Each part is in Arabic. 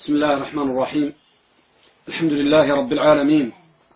بسم الله الرحمن الرحيم. الحمد لله رب العالمين،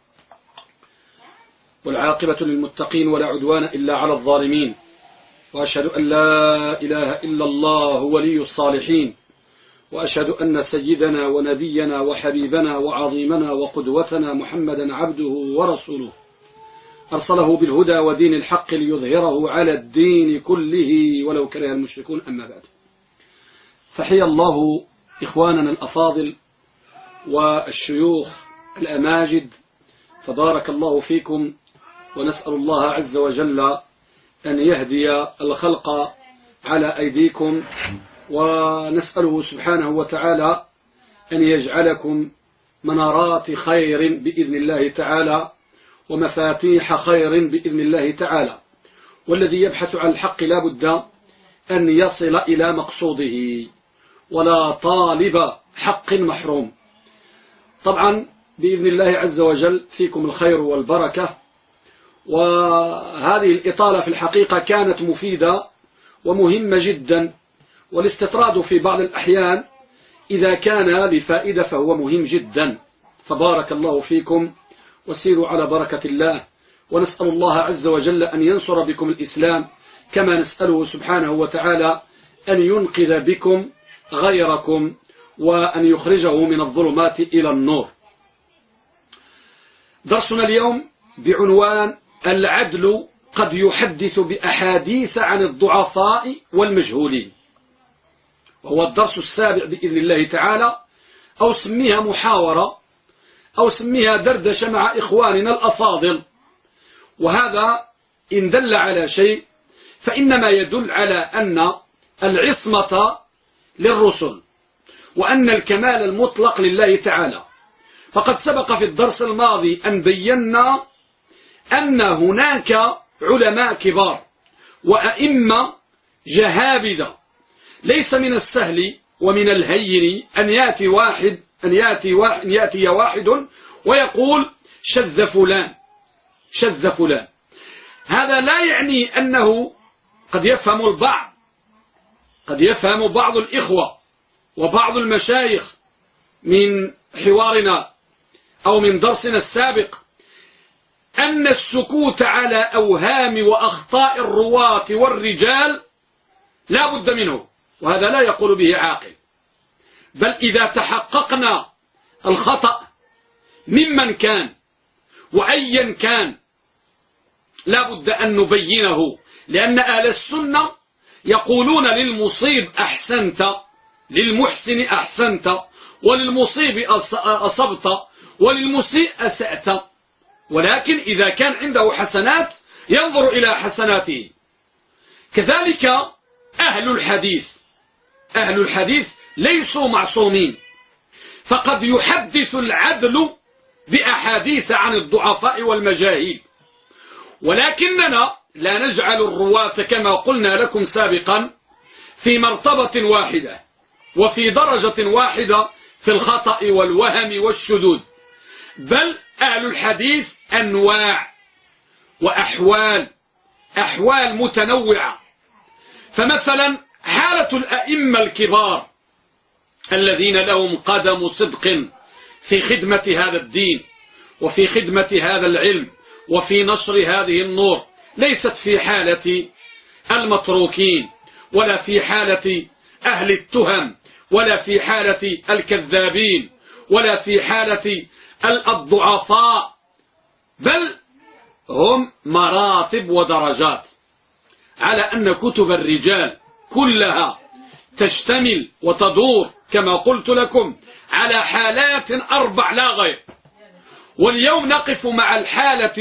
والعاقبة للمتقين ولا عدوان إلا على الظالمين، وأشهد أن لا إله إلا الله ولي الصالحين، وأشهد أن سيدنا ونبينا وحبيبنا وعظيمنا وقدوتنا محمدا عبده ورسوله، أرسله بالهدى ودين الحق ليظهره على الدين كله ولو كره المشركون. أما بعد، فحيا الله إخواننا الأفاضل والشيوخ الأماجد، فبارك الله فيكم، ونسأل الله عز وجل أن يهدي الخلق على أيديكم، ونسأله سبحانه وتعالى أن يجعلكم منارات خير بإذن الله تعالى، ومفاتيح خير بإذن الله تعالى. والذي يبحث عن الحق لا بد أن يصل إلى مقصوده، ولا طالب حق محروم. طبعا بإذن الله عز وجل فيكم الخير والبركة، وهذه الإطالة في الحقيقة كانت مفيدة ومهمة جدا، والاستطراد في بعض الأحيان إذا كان لفائدة فهو مهم جدا. فبارك الله فيكم، وسيروا على بركة الله، ونسأل الله عز وجل أن ينصر بكم الإسلام، كما نسأله سبحانه وتعالى أن ينقذ بكم غيركم، وأن يخرجه من الظلمات إلى النور. درسنا اليوم بعنوان العدل قد يحدث بأحاديث عن الضعفاء والمجهولين، وهو الدرس السابع بإذن الله تعالى، أو سميها محاورة، أو سميها دردشة مع إخواننا الأفاضل. وهذا إن دل على شيء فإنما يدل على أن العصمة للرسل، وأن الكمال المطلق لله تعالى. فقد سبق في الدرس الماضي أن بينا أن هناك علماء كبار وأئمة جهابذة، ليس من السهل ومن الهين أن يأتي واحد ويقول شذ فلان شذ فلان. هذا لا يعني أنه قد يفهم بعض الإخوة وبعض المشايخ من حوارنا أو من درسنا السابق أن السكوت على أوهام وأخطاء الرواة والرجال لا بد منه، وهذا لا يقول به عاقل. بل إذا تحققنا الخطأ ممن كان وأيا كان لا بد أن نبينه، لأن أهل السنة يقولون للمصيب أحسنت، للمحسن أحسنت، وللمصيب أصبت، وللمسيء أسأت. ولكن إذا كان عنده حسنات ينظر إلى حسناته. كذلك أهل الحديث ليسوا معصومين، فقد يحدث العدل بأحاديث عن الضعفاء والمجاهيل، ولكننا لا نجعل الرواة كما قلنا لكم سابقا في مرتبة واحدة وفي درجة واحدة في الخطأ والوهم والشذوذ، بل أهل الحديث أنواع وأحوال متنوعة. فمثلا حالة الأئمة الكبار الذين لهم قدم صدق في خدمة هذا الدين وفي خدمة هذا العلم وفي نشر هذه النور، ليست في حالة المتروكين، ولا في حالة أهل التهم، ولا في حالة الكذابين، ولا في حالة الضعفاء، بل هم مراتب ودرجات، على أن كتب الرجال كلها تشتمل وتدور كما قلت لكم على حالات 4 لا غير. واليوم نقف مع الحالة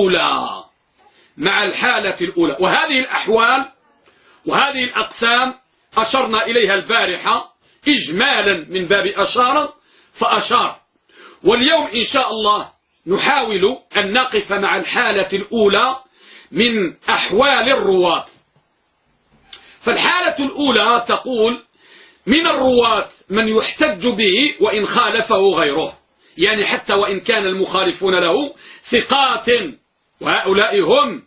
الأولى، وهذه الأحوال وهذه الأقسام أشرنا إليها البارحة إجمالا من باب أشار فأشار. واليوم إن شاء الله نحاول أن نقف مع الحالة الأولى من أحوال الرواة. فالحالة الأولى تقول من الرواة من يحتج به وإن خالفه غيره، يعني حتى وإن كان المخالفون له ثقات، وهؤلاء هم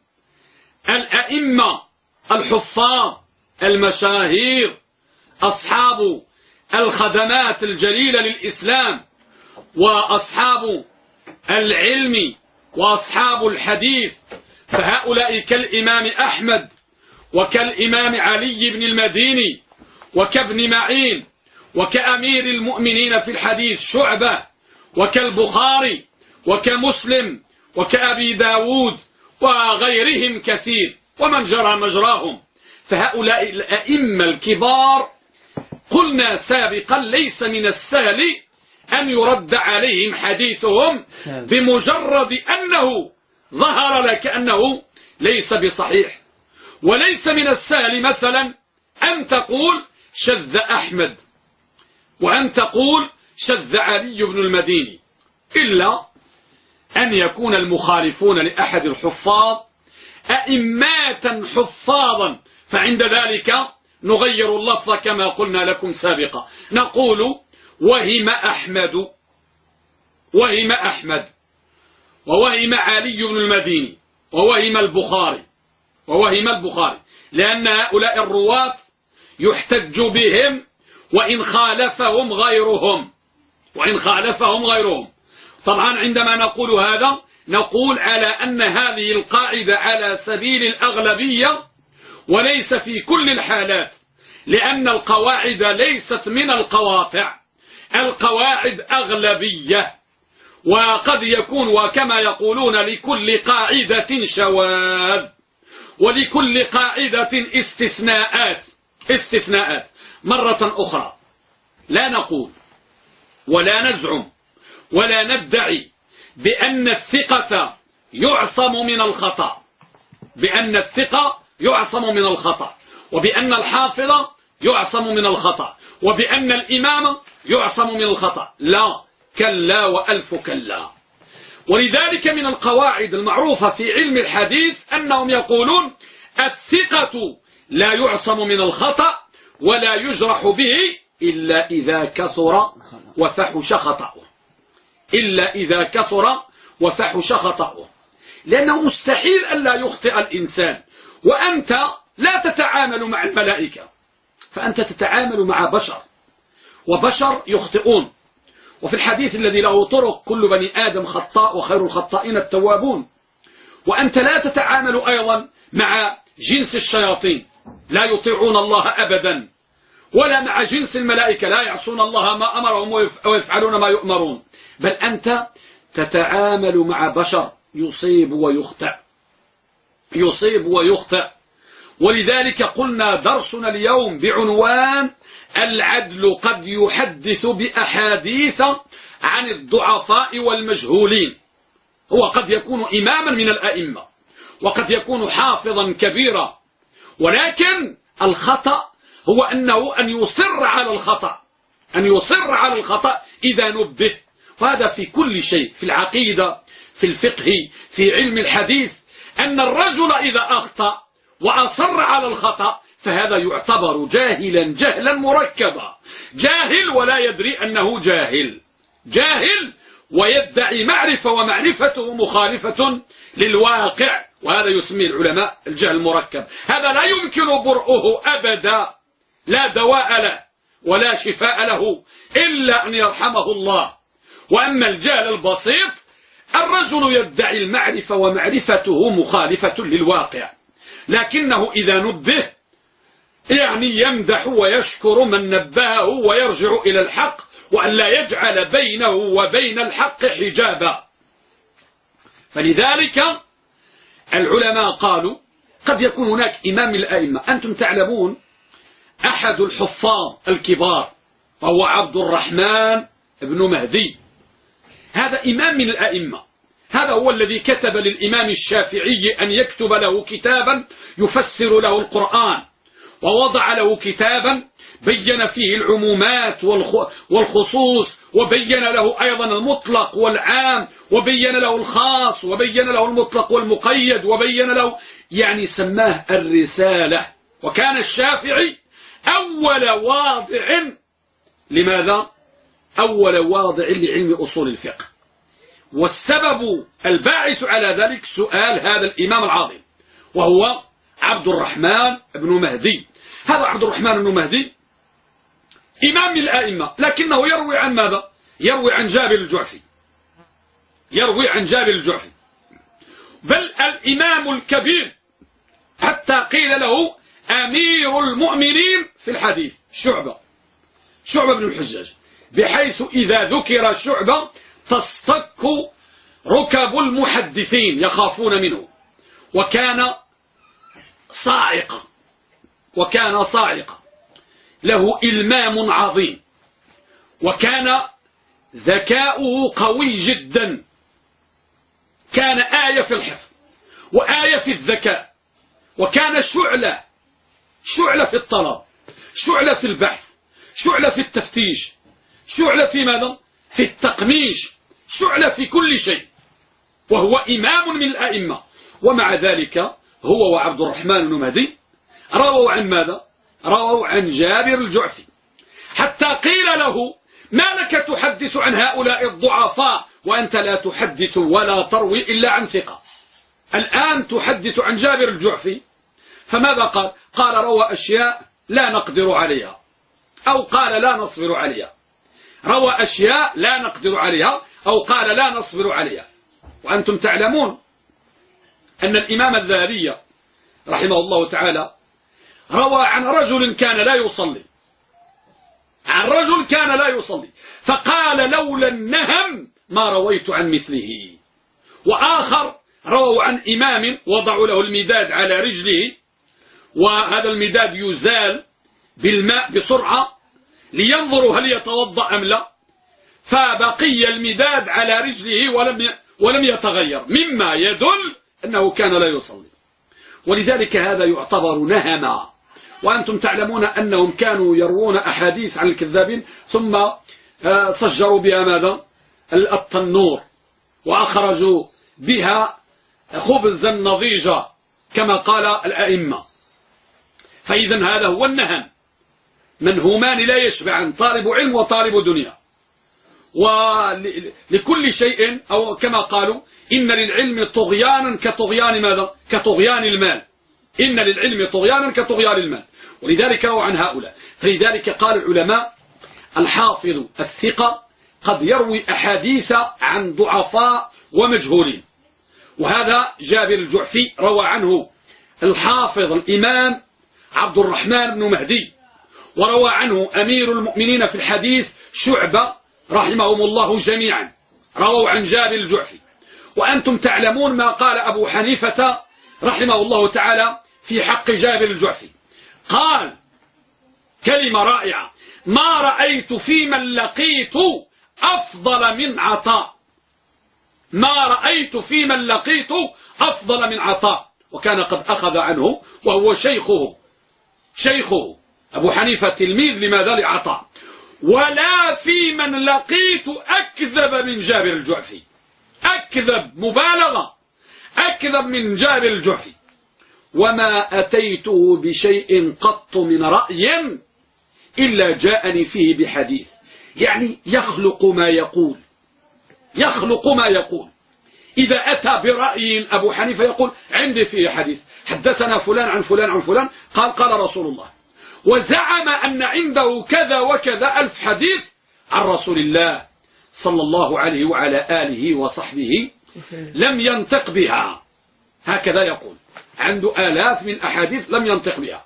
الأئمة الحفاظ المشاهير أصحاب الخدمات الجليلة للإسلام وأصحاب العلم وأصحاب الحديث، فهؤلاء كالإمام أحمد وكالإمام علي بن المديني وكابن معين وكأمير المؤمنين في الحديث شعبة وكالبخاري وكمسلم وكأبي داود وغيرهم كثير ومن جرى مجراهم، فهؤلاء الأئمة الكبار قلنا سابقا ليس من السهل أن يرد عليهم حديثهم بمجرد أنه ظهر لك أنه ليس بصحيح. وليس من السهل مثلا أن تقول شذ أحمد وأن تقول شذ علي بن المديني، إلا أن يكون المخالفون لأحد الحفاظ أئمات حفاظا، فعند ذلك نغير اللفظ كما قلنا لكم سابقا، نقول وهم أحمد ووهم علي بن المديني ووهم البخاري لأن هؤلاء الرواة يحتج بهم وإن خالفهم غيرهم. طبعا عندما نقول هذا نقول على أن هذه القاعدة على سبيل الأغلبية وليس في كل الحالات، لأن القواعد ليست من القواطع، القواعد أغلبية، وقد يكون وكما يقولون لكل قاعدة شواذ ولكل قاعدة استثناءات. مرة أخرى لا نقول ولا نزعم ولا ندعي بأن الثقة يعصم من الخطأ وبأن الحافظ يعصم من الخطأ وبأن الإمام يعصم من الخطأ، لا، كلا وألف كلا. ولذلك من القواعد المعروفة في علم الحديث أنهم يقولون الثقة لا يعصم من الخطأ ولا يجرح به إلا إذا كثر وفحش خطأه، لأنه مستحيل ألا يخطئ الإنسان، وأنت لا تتعامل مع الملائكة، فأنت تتعامل مع بشر، وبشر يخطئون. وفي الحديث الذي له طرق كل بني آدم خطاء وخير الخطائين التوابون، وأنت لا تتعامل أيضا مع جنس الشياطين لا يطيعون الله أبدا، ولا مع جنس الملائكة لا يعصون الله ما أمرهم ويفعلون ما يؤمرون، بل أنت تتعامل مع بشر يصيب ويخطئ. ولذلك قلنا درسنا اليوم بعنوان العدل قد يحدث بأحاديث عن الضعفاء والمجهولين. هو قد يكون إماما من الأئمة وقد يكون حافظا كبيرا، ولكن الخطأ هو أن يصر على الخطأ إذا نبه. وهذا في كل شيء، في العقيدة، في الفقه، في علم الحديث، أن الرجل إذا أخطأ وأصر على الخطأ فهذا يعتبر جهلا مركبا، جاهل ولا يدري أنه جاهل ويدعي معرفة ومعرفته مخالفة للواقع، وهذا يسميه العلماء الجهل المركب. هذا لا يمكن برؤه أبدا، لا دواء له ولا شفاء له إلا أن يرحمه الله. وأما الجهل البسيط الرجل يدعي المعرفة ومعرفته مخالفة للواقع، لكنه إذا نبه يعني يمدح ويشكر من نبهه ويرجع إلى الحق، وأن لا يجعل بينه وبين الحق حجابا. فلذلك العلماء قالوا قد يكون هناك إمام من الأئمة. أنتم تعلمون أحد الحفاظ الكبار وهو عبد الرحمن بن مهدي، هذا إمام من الأئمة، هذا هو الذي كتب للإمام الشافعي أن يكتب له كتابا يفسر له القرآن، ووضع له كتابا بين فيه العمومات والخصوص، وبين له أيضا المطلق والعام، وبين له الخاص، وبين له المطلق والمقيد، وبين له يعني سماه الرسالة. وكان الشافعي أول واضع لماذا؟ أول واضع لعلم أصول الفقه. والسبب الباعث على ذلك سؤال هذا الإمام العظيم وهو عبد الرحمن بن مهدي. هذا عبد الرحمن بن مهدي إمام من الآئمة، لكنه يروي عن ماذا؟ يروي عن جابر الجعفي، يروي عن جابر الجعفي، بل الإمام الكبير حتى قيل له أمير المؤمنين في الحديث شعبة بن الحجاج، بحيث إذا ذكر شعبة تصطك ركب المحدثين يخافون منه، وكان صاعقا له إلمام عظيم، وكان ذكاؤه قوي جدا، كان آية في الحفظ وآية في الذكاء، وكان شعلة في الطلب، شعلة في البحث، شعلة في التفتيش، شعلة في ماذا؟ في التقميش، شعلة في كل شيء، وهو إمام من الأئمة. ومع ذلك هو وعبد الرحمن بن مهدي رووا عن ماذا؟ رووا عن جابر الجعفي، حتى قيل له ما لك تحدث عن هؤلاء الضعفاء وأنت لا تحدث ولا تروي إلا عن ثقة، الآن تحدث عن جابر الجعفي. فماذا قال؟ قال روى أشياء لا نقدر عليها، أو قال لا نصبر عليها، روى أشياء لا نقدر عليها، أو قال لا نصبر عليها. وأنتم تعلمون أن الإمام الذهبي رحمه الله تعالى روى عن رجل كان لا يصلي، فقال لولا النهم ما رويت عن مثله. وآخر رووا عن إمام وضعوا له المداد على رجله، وهذا المداد يزال بالماء بسرعة لينظروا هل يتوضأ أم لا، فبقي المداد على رجله ولم يتغير، مما يدل أنه كان لا يصلي. ولذلك هذا يعتبر نهما. وأنتم تعلمون أنهم كانوا يروون أحاديث عن الكذابين ثم صجروا بها ماذا؟ التنور، وأخرجوا بها خبزا نضيجا كما قال الأئمة. فإذا هذا هو النهم، منهومان لا يشبعان، طالب علم وطالب دنيا. ولكل شيء، أو كما قالوا إن للعلم طغيانا كطغيان ماذا؟ كطغيان المال. إن للعلم طغيانا كطغيان المال. ولذلك هو عن هؤلاء. فلذلك قال العلماء الحافظ الثقة قد يروي أحاديث عن ضعفاء ومجهولين، وهذا جابر الجعفي روى عنه الحافظ الإمام عبد الرحمن بن مهدي، وروى عنه أمير المؤمنين في الحديث شعبة رحمهم الله جميعا، رووا عن جابر الجعفي. وأنتم تعلمون ما قال أبو حنيفة رحمه الله تعالى في حق جابر الجعفي، قال كلمة رائعة: ما رأيت في من لقيت أفضل من عطاء، ما رأيت في من لقيت أفضل من عطاء. وكان قد أخذ عنه وهو شيخه أبو حنيفة تلميذ لماذا؟ لعطاء. ولا في من لقيت أكذب من جابر الجعفي، أكذب مبالغة، أكذب من جابر الجعفي. وما أتيته بشيء قط من رأي إلا جاءني فيه بحديث، يعني يخلق ما يقول. إذا أتى برأي أبو حنيفة يقول عندي فيه حديث، حدثنا فلان عن فلان عن فلان قال رسول الله، وزعم أن عنده كذا وكذا ألف حديث عن رسول الله صلى الله عليه وعلى آله وصحبه لم ينطق بها، هكذا يقول، عنده آلاف من أحاديث لم ينطق بها.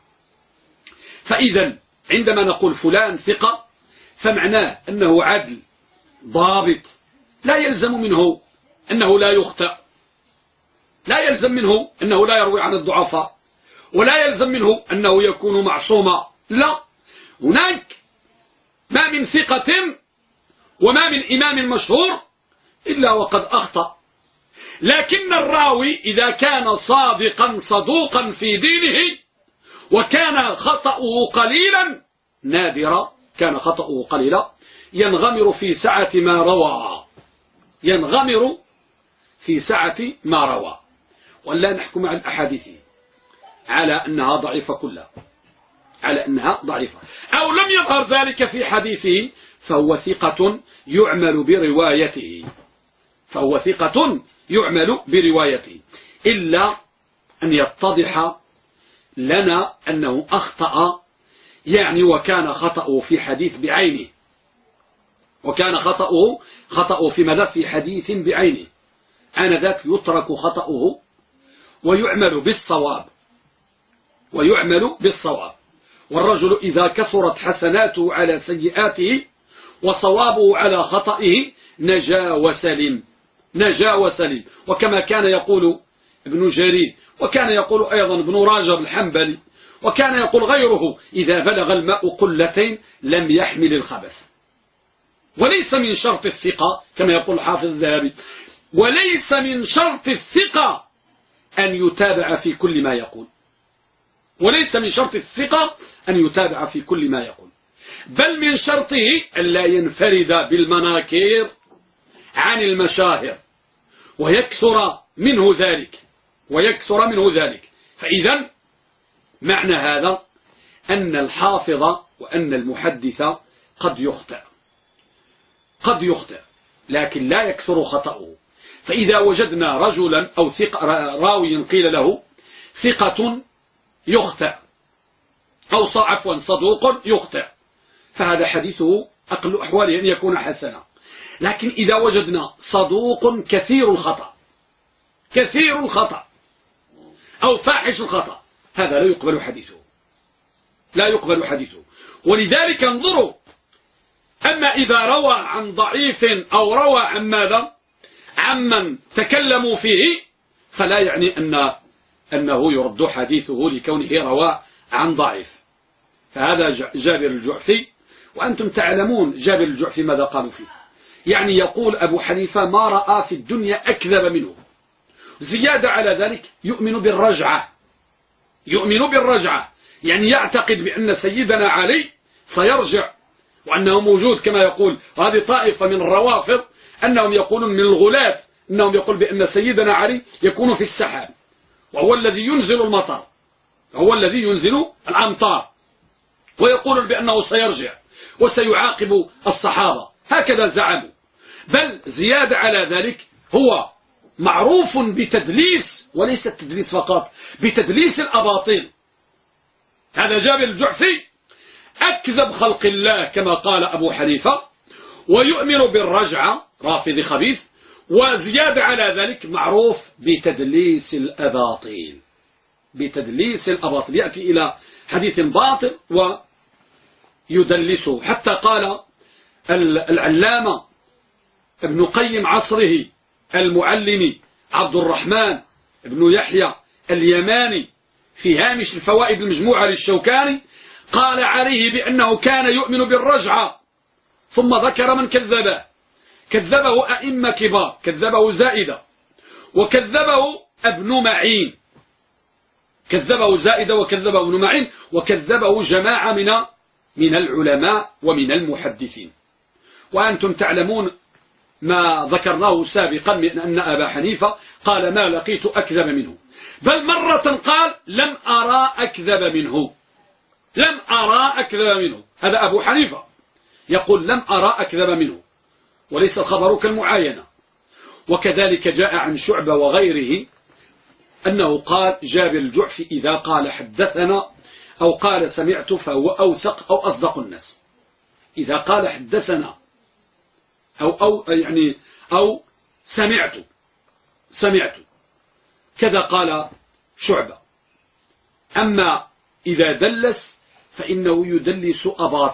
فإذا عندما نقول فلان ثقة فمعناه أنه عدل ضابط، لا يلزم منه أنه لا يخطئ، لا يلزم منه أنه لا يروي عن الضعفاء، ولا يلزم منه أنه يكون معصوما، لا، هناك ما من ثقة وما من إمام مشهور إلا وقد أخطأ. لكن الراوي إذا كان صادقا صدوقا في دينه وكان خطأه قليلا نادرا، كان خطأه قليلا، ينغمر في سعة ما روى، ينغمر في سعة ما روى. ولا نحكم على الأحاديث على أنها ضعيفة كلها، على أنها ضعيفة، أو لم يظهر ذلك في حديثه فهو ثقة يعمل بروايته، فهو ثقة يعمل بروايته، إلا أن يتضح لنا أنه أخطأ يعني وكان خطأه في حديث بعينه، وكان خطأه في ماذا؟ في حديث بعينه، آنذاك يترك خطأه ويعمل بالصواب، والرجل إذا كثرت حسناته على سيئاته وصوابه على خطئه نجا وسلم. وكما كان يقول ابن جرير، وكان يقول أيضا ابن راجب الحنبلي، وكان يقول غيره: إذا بلغ الماء قلتين لم يحمل الخبث. وليس من شرط الثقة كما يقول الحافظ الذهبي، وليس من شرط الثقة أن يتابع في كل ما يقول، وليس من شرط الثقة أن يتابع في كل ما يقول، بل من شرطه أن لا ينفرد بالمناكير عن المشاهر ويكثر منه ذلك. فإذا معنى هذا أن الحافظ وأن المحدث قد يخطئ لكن لا يكثر خطأه. فإذا وجدنا رجلا أو راوي قيل له ثقة يخطئ أو عفوا صدوق يخطئ، فهذا حديثه أقل أحواله أن يكون حسنا. لكن إذا وجدنا صدوق كثير الخطأ أو فاحش الخطأ، هذا لا يقبل حديثه. ولذلك انظروا، أما إذا روى عن ضعيف أو روى عن ماذا؟ عمن تكلموا فيه، فلا يعني أنه يرد حديثه لكونه روى عن ضعيف. فهذا جابر الجعفي، وأنتم تعلمون جابر الجعفي ماذا قالوا فيه. يعني يقول أبو حنيفة: ما رأى في الدنيا أكذب منه. زيادة على ذلك يؤمن بالرجعة، يعني يعتقد بأن سيدنا علي سيرجع، وأنه موجود كما يقول هذه طائفة من الروافض، أنهم يقولون من الغلاة، أنهم يقول بأن سيدنا علي يكون في السحاب، وهو الذي ينزل المطر، هو الذي ينزل الأمطار، ويقول بأنه سيرجع وسيعاقب الصحابة، هكذا زعموا. بل زيادة على ذلك هو معروف بتدليس، وليس التدليس فقط، بتدليس الأباطيل. هذا جابر الجعفي أكذب خلق الله كما قال أبو حنيفة، ويؤمن بالرجعة، رافض خبيث، وزيادة على ذلك معروف بتدليس الأباطيل. يأتي إلى حديث باطل ويدلسه. حتى قال العلامة ابن قيم عصره المعلم عبد الرحمن ابن يحيى اليماني في هامش الفوائد المجموعة للشوكاني، قال عليه بأنه كان يؤمن بالرجعة، ثم ذكر من كذبه أئمة كبار، كذبه زائدة، وكذبه ابن معين، وكذبه جماعة من العلماء ومن المحدثين. وأنتم تعلمون ما ذكرناه سابقا من أن أبا حنيفة قال: ما لقيت أكذب منه، بل مرة قال: لم أرى أكذب منه. هذا أبو حنيفة يقول: لم أرى أكذب منه، وليس الخبر كالمعاينة. وكذلك جاء عن شعبة وغيره أنه قال: جابر الجعفي إذا قال حدثنا أو قال سمعت فهو أوثق أو أصدق الناس. إذا قال حدثنا أو سمعت كذا قال شعبة. أما إذا دلس فإنه يدلس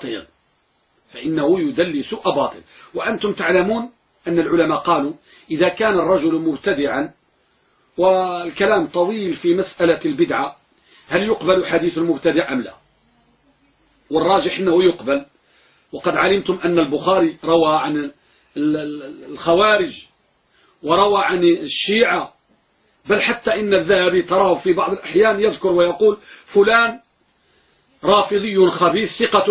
أباطل. وأنتم تعلمون أن العلماء قالوا: إذا كان الرجل مبتدعا، والكلام طويل في مسألة البدعة، هل يقبل حديث المبتدع أم لا؟ والراجح أنه يقبل. وقد علمتم أن البخاري روى عن الخوارج وروى عن الشيعة، بل حتى إن الذهبي تراه في بعض الأحيان يذكر ويقول: فلان رافضي خبيث ثقة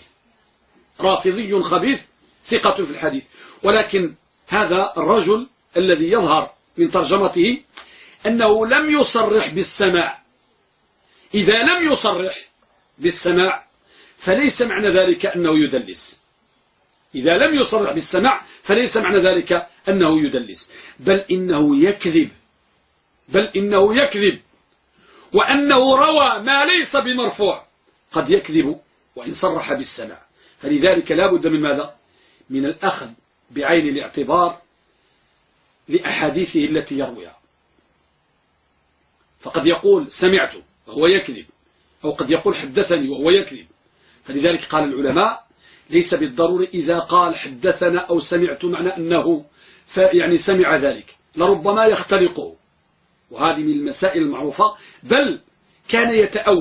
في الحديث. ولكن هذا الرجل الذي يظهر من ترجمته أنه لم يصرح بالسماع. إذا لم يصرح بالسماع فليس معنى ذلك أنه يدلس. بل إنه يكذب، وأنه روى ما ليس بمرفوع. قد يكذب وإن صرح بالسماع. فلذلك لا بد من ماذا؟ من الأخذ بعين الاعتبار لأحاديثه التي يرويها. فقد يقول سمعت وهو يكذب، أو قد يقول حدثني وهو يكذب. فلذلك قال العلماء ليس بالضروري إذا قال حدثنا أو سمعت معنى أنه يعني سمع ذلك، لربما يختلقه، وهذه من المسائل المعروفة. بل كان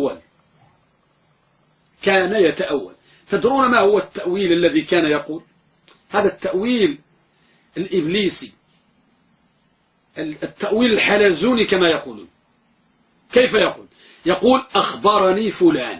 يتأول. تدرون ما هو التأويل الذي كان يقول؟ هذا التأويل الإبليسي، التأويل الحلزوني كما يقولون. كيف يقول؟ يقول أخبرني فلان،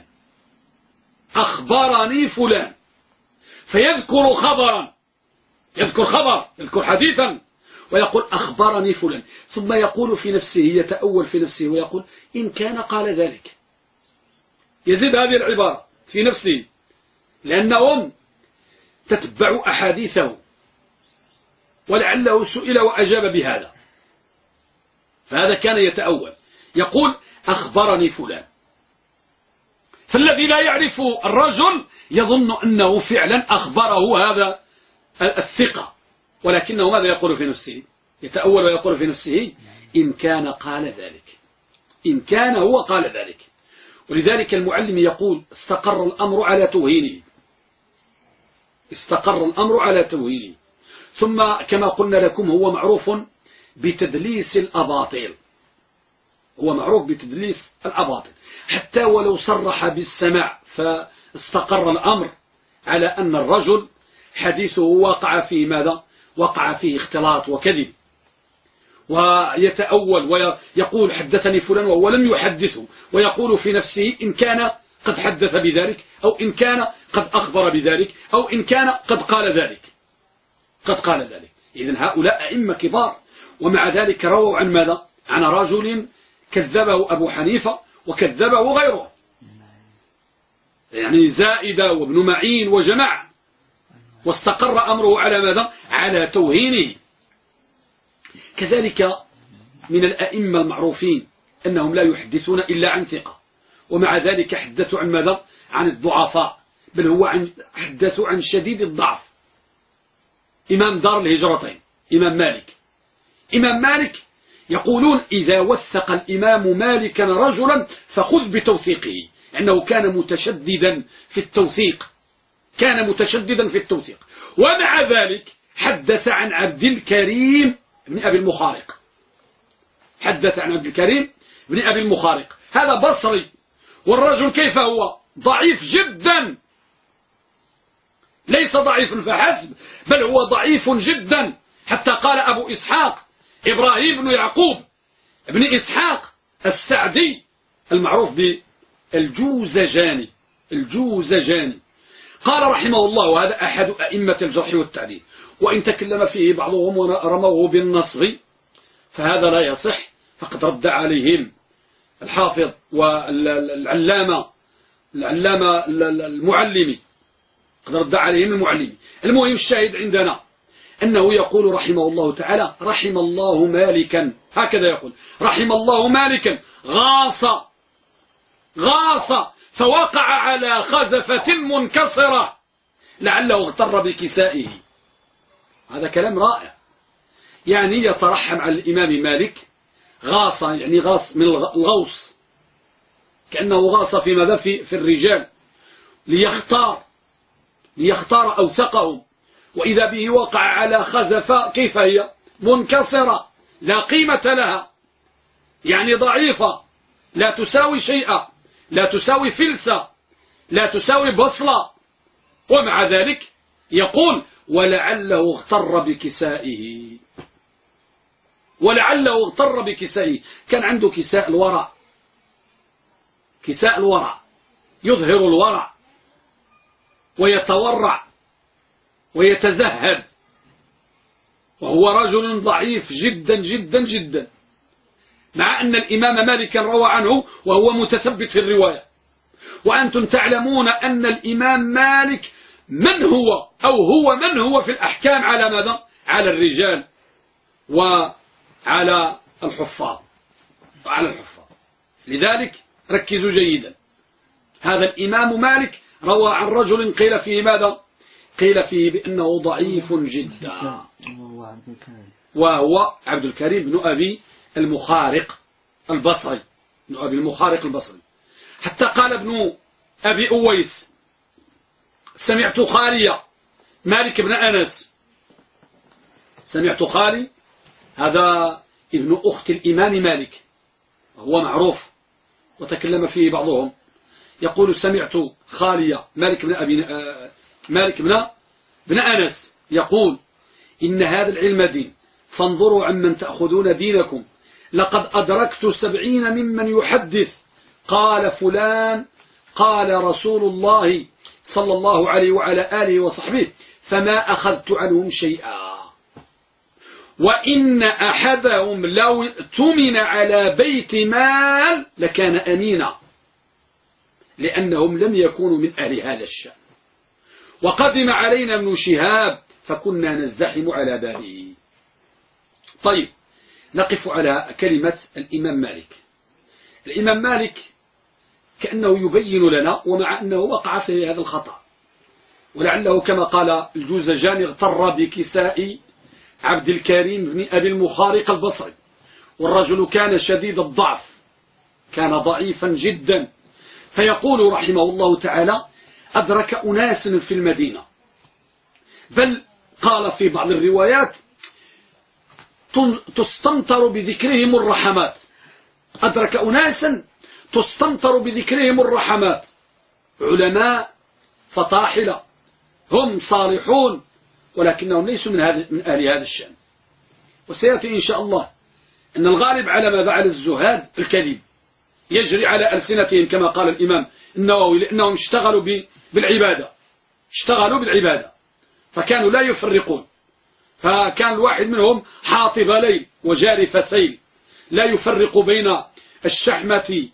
أخبرني فلان، فيذكر خبرا، يذكر حديثا، ويقول أخبرني فلان، ثم يقول في نفسه، يتأول في نفسه ويقول إن كان قال ذلك، يزيد هذه العبارة في نفسه، لأنهم تتبعوا أحاديثه، ولعله سئل وأجاب بهذا. فهذا كان يتأول، يقول أخبرني فلان. فالذي لا يعرف الرجل يظن أنه فعلا أخبره هذا الثقة، ولكنه ماذا يقول في نفسه؟ يتأول ويقول في نفسه إن كان قال ذلك، إن كان هو قال ذلك. ولذلك المعلم يقول استقر الأمر على توهينه، استقر الأمر على توهينه. ثم كما قلنا لكم هو معروف بتدليس الأباطيل، هو معروف بتدليس الأباطيل، حتى ولو صرح بالسماع فاستقر الأمر على أن الرجل حديثه وقع فيه ماذا؟ وقع فيه اختلاط وكذب، ويتأول ويقول حدثني فلان وهو لم يحدثه، ويقول في نفسه إن كان قد حدث بذلك، أو إن كان قد أخبر بذلك، أو إن كان قد قال ذلك، إذن هؤلاء أئمة كبار، ومع ذلك رووا عن ماذا؟ عن رجل كذبه أبو حنيفة وكذبه غيره، يعني زائدة وابن معين وجماعة، واستقر أمره على ماذا؟ على توهينه. كذلك من الأئمة المعروفين أنهم لا يحدثون إلا عن ثقة، ومع ذلك حدثوا عن ماذا؟ عن الضعفاء، بل هو حدثوا عن شديد الضعف. إمام دار الهجرتين إمام مالك يقولون إذا وثق الإمام مالكا رجلا فخذ بتوثيقه، لأنه كان متشددا في التوثيق، ومع ذلك حدث عن عبد الكريم بن أبي المخارق، هذا بصري، والرجل كيف هو؟ ضعيف جدا، ليس ضعيف فحسب، بل هو ضعيف جدا، حتى قال أبو إسحاق إبراهيم بن يعقوب بن إسحاق السعدي المعروف بالجوزجاني، قال رحمه الله، وهذا أحد أئمة الجرح والتعديل، وإن تكلم فيه بعضهم ورموه بالنصب فهذا لا يصح، فقد رد عليهم الحافظ والعلامة المعلمي، قد رد عليهم المعلمي. المهم الشاهد عندنا أنه يقول رحمه الله تعالى رحم الله مالكا، هكذا يقول رحم الله مالكا غاص فوقع على خزفة منكسرة لعله اغتر بكسائه. هذا كلام رائع، يعني يترحم على الإمام مالك. غاص يعني غاص من الغوص، كأنه غاص في ماذا؟ في الرجال ليختار أوثقهم، وإذا به وقع على خزفة كيف هي؟ منكسرة لا قيمة لها، يعني ضعيفة، لا تساوي شيئا، لا تساوي فلسة، لا تساوي بصلة، ومع ذلك يقول ولعله اغتر بكسائه. كان عنده كساء الورع، يظهر الورع ويتورع ويتزهد، وهو رجل ضعيف جدا جدا جدا، مع أن الإمام مالك روى عنه وهو متثبت في الرواية. وأنتم تعلمون أن الإمام مالك من هو في الأحكام على ماذا؟ على الرجال وعلى الحفاظ. لذلك ركزوا جيدا، هذا الإمام مالك روى عن رجل قيل فيه ماذا؟ قيل فيه بأنه ضعيف جدا، وهو عبد الكريم بن أبي المخارق البصري، بن أبي المخارق البصري. حتى قال ابن أبي أويس: سمعت خالي مالك بن أنس، سمعت خالي، هذا ابن أخت الإمام مالك، هو معروف وتكلم فيه بعضهم، يقول: سمعت خالي مالك بن أنس يقول: إن هذا العلم دين، فانظروا عمن تأخذون دينكم، لقد أدركت 70 ممن يحدث قال فلان قال رسول الله صلى الله عليه وعلى آله وصحبه، فما أخذت عنهم شيئا، وإن أحدهم لو ائتمن على بيت مال لكان أمينا، لأنهم لم يكونوا من أهل هذا الشأن. وقدم علينا ابن شهاب فكنا نزدحم على بابه. طيب، نقف على كلمة الإمام مالك. الإمام مالك كأنه يبين لنا، ومع أنه وقع في هذا الخطأ، ولعله كما قال الجوزجاني اغتر بكساء عبد الكريم بن أبي المخارق البصري، والرجل كان شديد الضعف، كان ضعيفا جدا. فيقول رحمه الله تعالى: أدرك أناس في المدينة، بل قال في بعض الروايات: تستمطر بذكرهم الرحمات. أدرك أناسا تستمطر بذكرهم الرحمات، علماء فطاحلة، هم صالحون، ولكنهم ليسوا من أهل هذا الشأن. وسيأتي إن شاء الله أن الغالب على ما فعل الزهاد الكذب يجري على ألسنتهم كما قال الإمام النووي، لأنهم اشتغلوا بالعبادة، فكانوا لا يفرقون. فكان الواحد منهم حاطب ليل وجارف سيل، لا يفرق بين الشحمة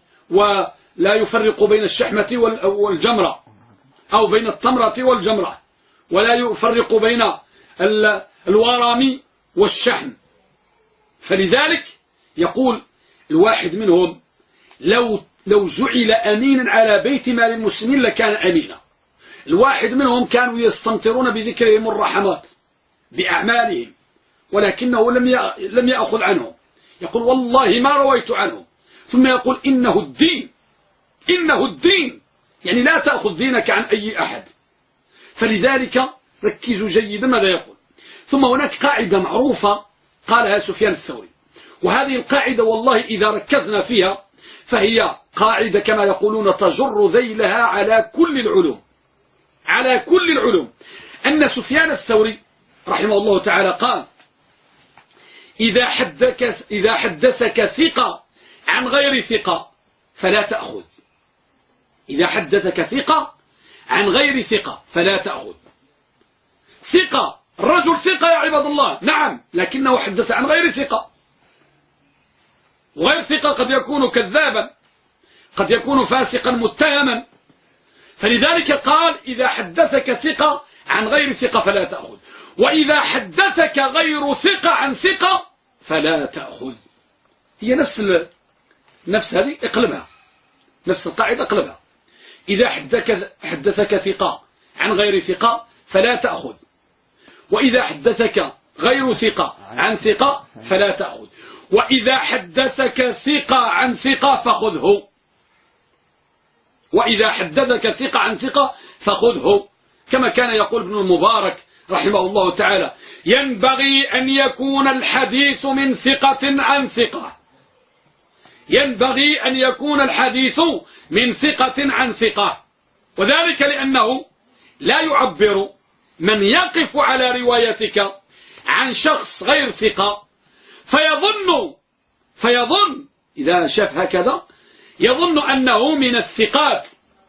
والجمرة، أو بين التمرة والجمرة، ولا يفرق بين الورم والشحم. فلذلك يقول الواحد منهم: لو جعل أمينا على بيت مال المسلمين لكان أمينا. الواحد منهم كانوا يستمطرون بذكرهم الرحمات بأعمالهم، ولكنه لم يأخذ عنهم، يقول: والله ما رويت عنهم. ثم يقول: إنه الدين، يعني لا تأخذ دينك عن أي أحد. فلذلك ركزوا جيدا ماذا يقول. ثم هناك قاعدة معروفة قالها سفيان الثوري، وهذه القاعدة والله إذا ركزنا فيها فهي قاعدة كما يقولون تجر ذيلها على كل العلوم، أن سفيان الثوري رحمه الله تعالى قال: إذا حدثك ثقة عن غير ثقة فلا تأخذ. إذا حدثك ثقة عن غير ثقة فلا تأخذ. ثقة، الرجل ثقة يا عباد الله، نعم، لكنه حدث عن غير ثقة، وغير ثقة قد يكون كذابا، قد يكون فاسقا متهما. فلذلك قال: إذا حدثك ثقة عن غير ثقة فلا تأخذ، وإذا حدثك غير ثقة عن ثقة فلا تأخذ. هي نفس هذه اقلبها، نفس القاعدة اقلبها. إذا حدثك ثقة عن غير ثقة فلا تأخذ، وإذا حدثك غير ثقة عن ثقة فلا تأخذ، وإذا حدثك ثقة عن ثقة فخذه. وإذا حدثك ثقة عن ثقة فخذه، كما كان يقول ابن المبارك رحمه الله تعالى: ينبغي أن يكون الحديث من ثقة عن ثقة، ينبغي أن يكون الحديث من ثقة عن ثقة، وذلك لأنه لا يعبر من يقف على روايتك عن شخص غير ثقة فيظن إذا شاف هكذا يظن أنه من الثقات،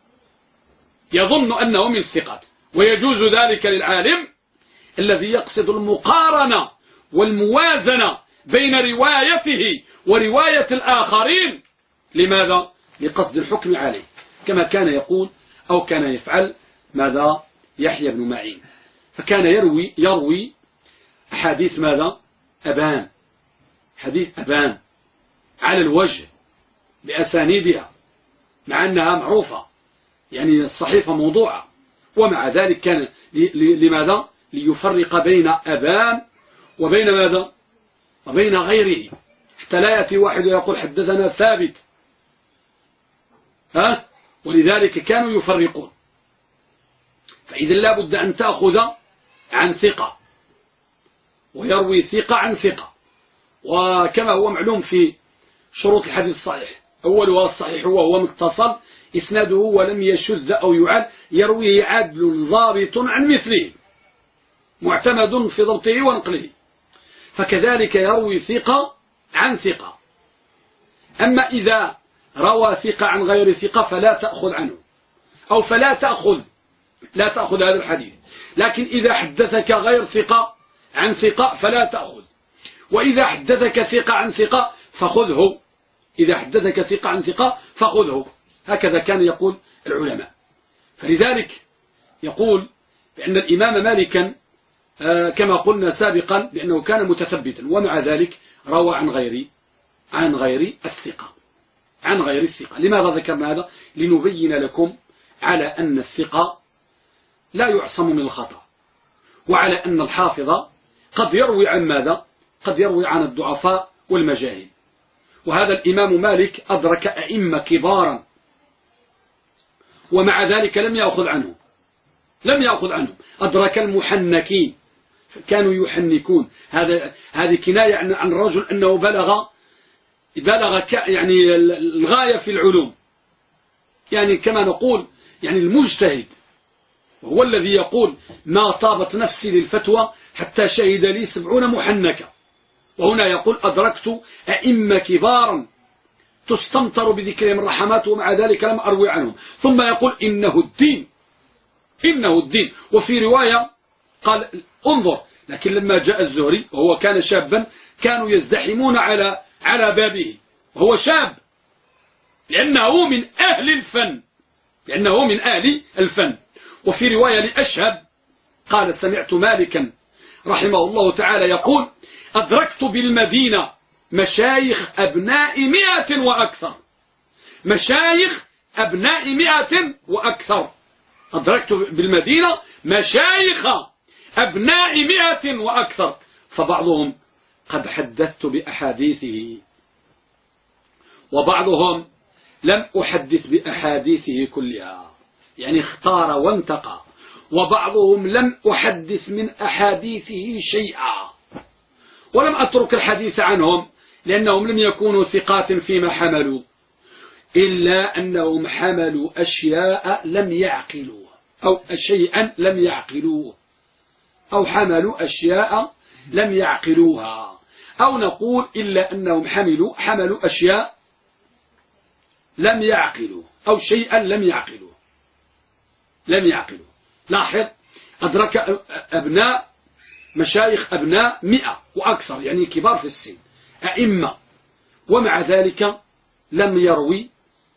ويجوز ذلك للعالم الذي يقصد المقارنة والموازنة بين روايته ورواية الآخرين. لماذا؟ لقصد الحكم عليه، كما كان يقول أو كان يفعل ماذا؟ يحيى بن معين، فكان يروي حديث ماذا؟ أبان، حديث أبان على الوجه بأسانيدها، مع أنها معروفة، يعني الصحيفة موضوعة، ومع ذلك كان لماذا؟ ليفرق بين أبان وبين ماذا؟ وبين غيره، حتى لا يأتي واحد ويقول حدثنا ثابت، ولذلك كانوا يفرقون. فإذا لا بد أن تأخذ عن ثقة، ويروي ثقة عن ثقة، وكما هو معلوم في شروط الحديث الصحيح، أولها الصحيح وهو متصل إسناده ولم يشذ أو يعل، يرويه عدل ضابط عن مثله معتمد في ضبطه ونقله، فكذلك يروي ثقة عن ثقة. أما إذا روى ثقة عن غير ثقة فلا تأخذ عنه، أو فلا تأخذ هذا الحديث. لكن إذا حدثك غير ثقة عن ثقة فلا تأخذ، وإذا حدثك ثقة عن ثقة فخذه، إذا حدثك ثقة عن ثقة فخذه. هكذا كان يقول العلماء. فلذلك يقول بأن الإمام مالكا كما قلنا سابقا بأنه كان متثبتا، ومع ذلك روى عن غير الثقة. لماذا ذكرنا هذا؟ لنبين لكم على أن الثقة لا يعصم من الخطأ، وعلى أن الحافظ قد يروي عن ماذا؟ قد يروي عن الضعفاء والمجاهل. وهذا الإمام مالك أدرك أئمة كبارا، ومع ذلك لم يأخذ عنهم. أدرك المحنكين، كانوا يحنكون. هذه كناية عن الرجل أنه بلغ يعني الغاية في العلوم، يعني كما نقول يعني المجتهد، وهو الذي يقول ما طابت نفسي للفتوى حتى شهد لي 70 محنكة. وهنا يقول أدركت أئمة كبارا تستمطر بذكرهم الرحمات، ومع ذلك لم أروي عنهم. ثم يقول إنه الدين. وفي رواية قال انظر، لكن لما جاء الزهري وهو كان شابا كانوا يزدحمون على بابه، وهو شاب، لأنه من أهل الفن. وفي رواية لأشهب قال سمعت مالكا رحمه الله تعالى يقول أدركت بالمدينة مشايخ أبناء 100 وأكثر. أدركت بالمدينة مشايخ أبناء 100 وأكثر، فبعضهم قد حدثت بأحاديثه، وبعضهم لم أحدث بأحاديثه كلها، يعني اختار وانتقى. وبعضهم لم أحدث من أحاديثه شيئا، ولم أترك الحديث عنهم لأنهم لم يكونوا ثقات فيما حملوا، إلا أنهم حملوا أشياء لم يعقلوها، أو شيئا لم يعقلوه، أو حملوا أشياء لم يعقلوها، أو نقول إلا أنهم حملوا أشياء لم يعقلوا، أو شيئا لم يعقلوا. لاحظ، أدرك مشايخ أبناء 100 وأكثر، يعني كبار في السن، أئمة، ومع ذلك لم يروي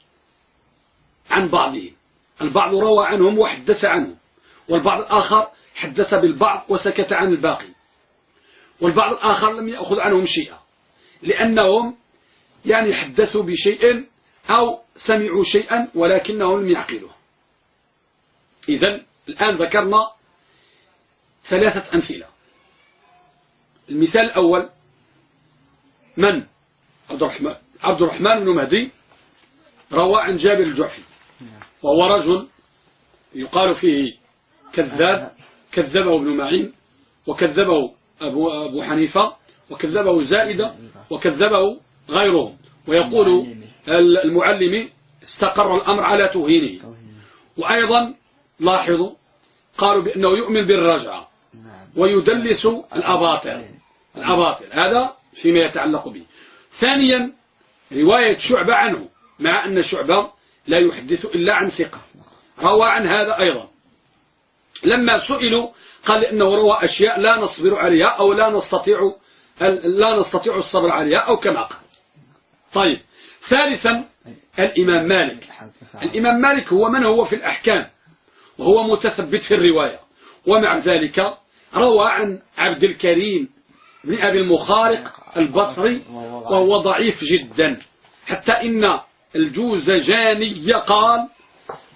عن بعضهم. البعض روى عنهم وحدث عنهم، والبعض الآخر حدث بالبعض وسكت عن الباقي، والبعض الآخر لم يأخذ عنهم شيئا، لأنهم يعني حدثوا بشيء أو سمعوا شيئا ولكنهم لم يعقلوه. إذن الآن ذكرنا 3 أمثلة. المثال الأول من؟ عبد الرحمن بن مهدي روى عن جابر الجعفي، وهو رجل يقال فيه كذبه ابن معين، وكذبه أبو حنيفة، وكذبه زائدة، وكذبه غيرهم، ويقول المعلم استقر الأمر على توهينه. وأيضا لاحظوا قالوا بأنه يؤمن بالرجعة ويدلس الأباطل، هذا فيما يتعلق به. ثانيا رواية شعبة عنه، مع أن شعبة لا يحدث إلا عن ثقة، روى عن هذا أيضا. لما سئلوا قال إنه روى أشياء لا نصبر عليها، أو لا نستطيع الصبر عليها، أو كما قال. طيب، ثالثا الإمام مالك هو من هو في الأحكام، وهو متثبت في الرواية، ومع ذلك روى عن عبد الكريم بن أبي المخارق البصري، وهو ضعيف جدا، حتى إن الجوزجاني قال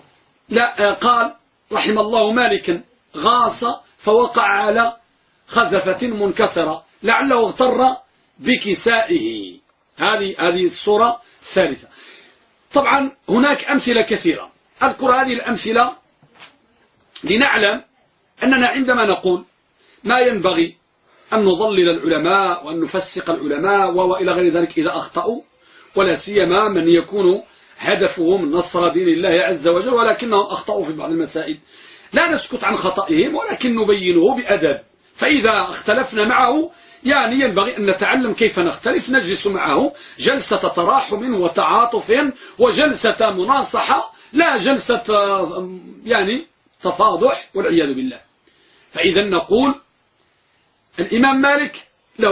لا قال رحم الله مالكا غاص فوقع على خزفة منكسرة لعله اغتر بكسائه. هذه الصورة الثالثة. طبعا هناك أمثلة كثيرة، أذكر هذه الأمثلة لنعلم أننا عندما نقول ما ينبغي أن نضلل العلماء وأن نفسق العلماء وإلى غير ذلك إذا أخطأوا، ولا سيما من يكون هدفهم نصر دين الله عز وجل ولكنهم أخطأوا في بعض المسائل، لا نسكت عن خطئهم ولكن نبينه بأدب. فإذا اختلفنا معه يعني ينبغي أن نتعلم كيف نختلف، نجلس معه جلسة تراحم وتعاطف وجلسة مناصحة، لا جلسة يعني تفاضح والعياذ بالله. فإذا نقول الإمام مالك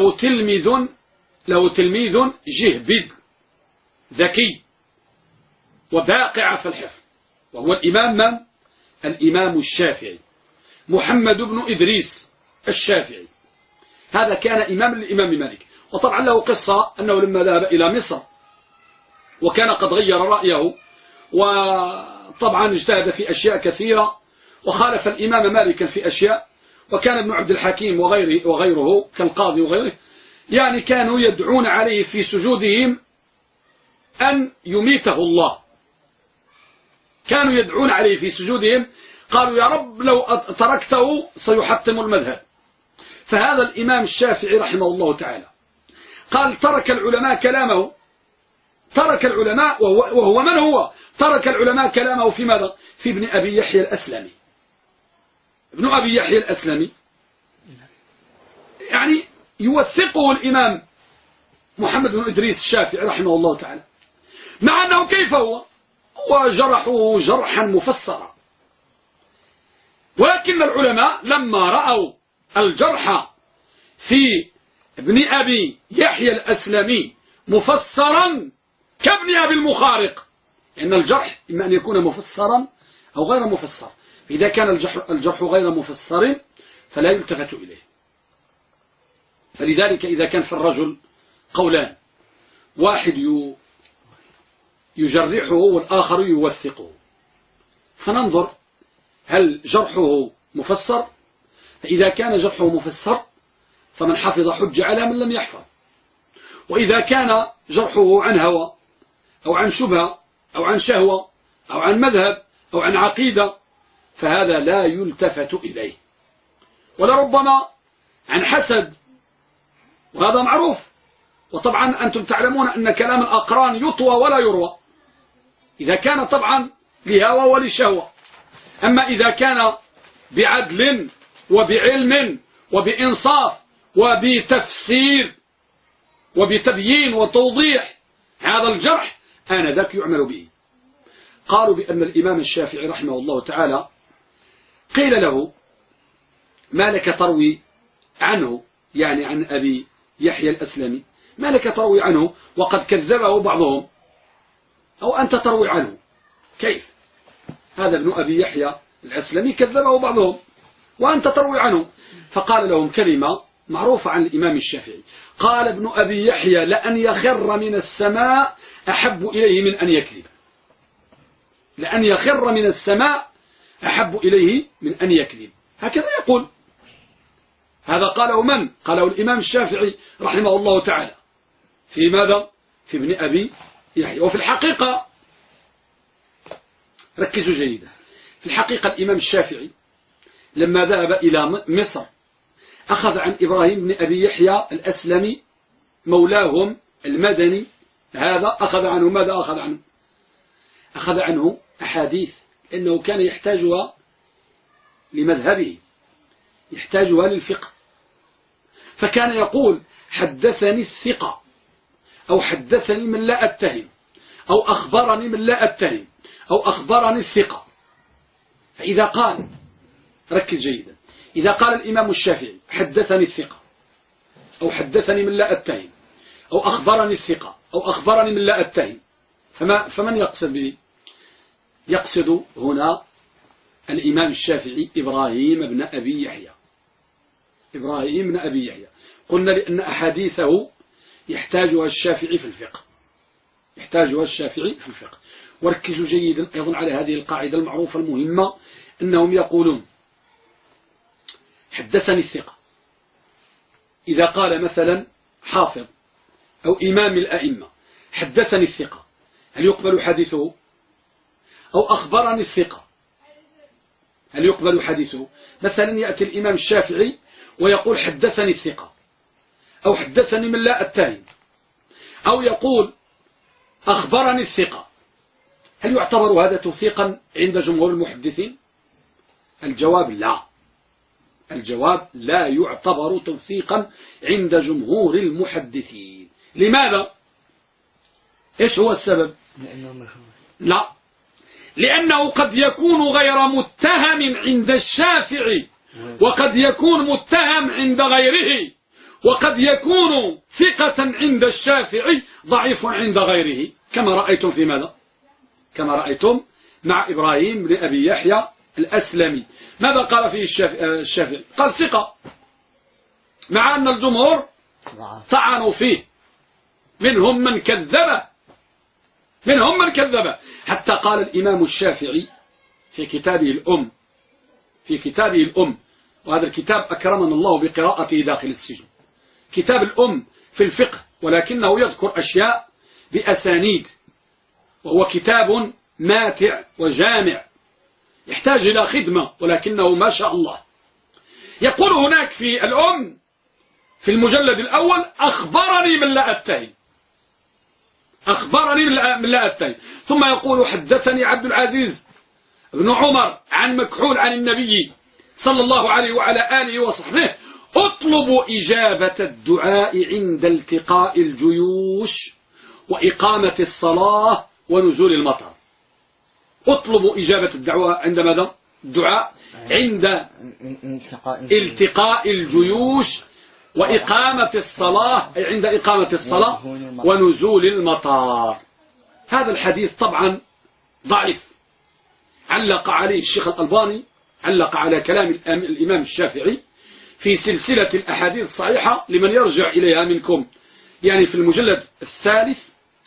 له تلميذ جهبذ ذكي وباقع في الحفظ، وهو الإمام الإمام الشافعي محمد بن إدريس الشافعي. هذا كان إمام للإمام مالك. وطبعا له قصة أنه لما ذهب إلى مصر وكان قد غير رأيه، وطبعا اجتهد في أشياء كثيرة وخالف الإمام مالكا في أشياء، وكان ابن عبد الحكيم وغيره كالقاضي وغيره يعني كانوا يدعون عليه في سجودهم أن يميته الله، كانوا يدعون عليه في سجودهم قالوا يا رب لو تركته سيحطم المذهب. فهذا الإمام الشافعي رحمه الله تعالى قال ترك العلماء كلامه، ترك العلماء وهو من هو؟ ترك العلماء كلامه في ماذا؟ في ابن أبي يحيى الأسلمي. ابن أبي يحيى الأسلمي يعني يوثقه الإمام محمد بن إدريس الشافعي رحمه الله تعالى، مع أنه كيف هو جرحه جرحا مفسرا، ولكن العلماء لما رأوا الجرح في ابن أبي يحيى الأسلمي مفسرا كابن أبي المخارق، إن الجرح إما أن يكون مفسرا أو غير مفسر، إذا كان الجرح غير مفسر فلا يلتفت إليه. فلذلك إذا كان في الرجل قولان، واحد يجرحه والآخر يوثقه، فننظر هل جرحه مفسر، فإذا كان جرحه مفسر فمن حفظ حج على من لم يحفظ، وإذا كان جرحه عن هوى أو عن شبهة أو عن شهوة أو عن مذهب أو عن عقيدة فهذا لا يلتفت إليه، ولربما عن حسد، وهذا معروف. وطبعا أنتم تعلمون أن كلام الأقران يطوى ولا يروى، إذا كان طبعا لهوى ولشهوة. أما إذا كان بعدل وبعلم وبإنصاف وبتفسير وبتبيين وتوضيح هذا الجرح آنذاك يعمل به. قالوا بأن الإمام الشافعي رحمه الله تعالى قيل له ما لك تروي عنه، يعني عن أبي يحيى الأسلمي، ما لك تروي عنه وقد كذبه بعضهم، أو أنت تروي عنه؟ كيف هذا ابن أبي يحيى الأسلمي كذبه بعضهم وأنت تروي عنه؟ فقال لهم كلمة معروفة عن الإمام الشافعي، قال ابن أبي يحيى لأن يخر من السماء أحب إليه من أن يكذب، لأن يخر من السماء أحب إليه من أن يكذب، هكذا يقول. هذا قاله من؟ قاله الإمام الشافعي رحمه الله تعالى في ماذا؟ في ابن أبي يحيى. وفي الحقيقة ركزوا جيدا، في الحقيقة الإمام الشافعي لما ذهب إلى مصر أخذ عن إبراهيم بن أبي يحيى الأسلمي مولاهم المدني، هذا أخذ عنه ماذا؟ أخذ عنه أحاديث، إنه كان يحتاجها لمذهبه، يحتاجها للفقه، فكان يقول حدثني الثقة أو حدثني من لا أتهم أو أخبرني من لا أتهم أو أخبرني الثقة. فإذا قال، ركز جيدا، إذا قال الإمام الشافعي حدثني الثقة أو حدثني من لا أتهم أو أخبرني الثقة أو أخبرني من لا أتهم، فمن يقصد به؟ يقصد هنا الإمام الشافعي إبراهيم بن أبي يحيى، إبراهيم بن أبي يحيى. قلنا لأن أحاديثه يحتاجها الشافعي في الفقه، يحتاجها الشافعي في الفقه. وركزوا جيدا أيضا على هذه القاعدة المعروفة المهمة، أنهم يقولون حدثني الثقة. إذا قال مثلا حافظ أو إمام الأئمة حدثني الثقة، هل يقبل حديثه؟ أو أخبرني الثقة، هل يقبل حديثه؟ مثلا يأتي الإمام الشافعي ويقول حدثني الثقة، أو حدثني من لا أتهم، أو يقول أخبرني الثقة، هل يعتبر هذا توثيقا عند جمهور المحدثين؟ الجواب لا، الجواب لا يعتبر توثيقا عند جمهور المحدثين. لماذا؟ إيش هو السبب؟ لا، لأنه قد يكون غير متهم عند الشافعي، وقد يكون متهم عند غيره، وقد يكون ثقة عند الشافعي ضعيف عند غيره، كما رأيتم في ماذا؟ كما رأيتم مع إبراهيم بن أبي يحيى الأسلمي، ماذا قال فيه الشافعي؟ قال ثقة، مع أن الجمهور طعنوا فيه، منهم من كذب، منهم من كذب، حتى قال الإمام الشافعي في كتابه الأم، وهذا الكتاب أكرمنا الله بقراءته داخل السجن، كتاب الأم في الفقه، ولكنه يذكر أشياء بأسانيد، وهو كتاب ماتع وجامع يحتاج إلى خدمة، ولكنه ما شاء الله. يقول هناك في الأم في المجلد الأول أخبرني من لا أتهم، أخبرني من لا أتهم، ثم يقول حدثني عبد العزيز بن عمر عن مكحول عن النبي صلى الله عليه وعلى آله وصحبه اطلبوا إجابة الدعاء عند التقاء الجيوش وإقامة الصلاة ونزول المطر. اطلبوا إجابة الدعوة عند ماذا؟ الدعاء عند التقاء الجيوش وإقامة الصلاة، أي عند إقامة الصلاة ونزول المطر. هذا الحديث طبعا ضعيف، علق عليه الشيخ الألباني، علق على كلام الإمام الشافعي في سلسلة الأحاديث الصحيحة لمن يرجع إليها منكم، يعني في المجلد الثالث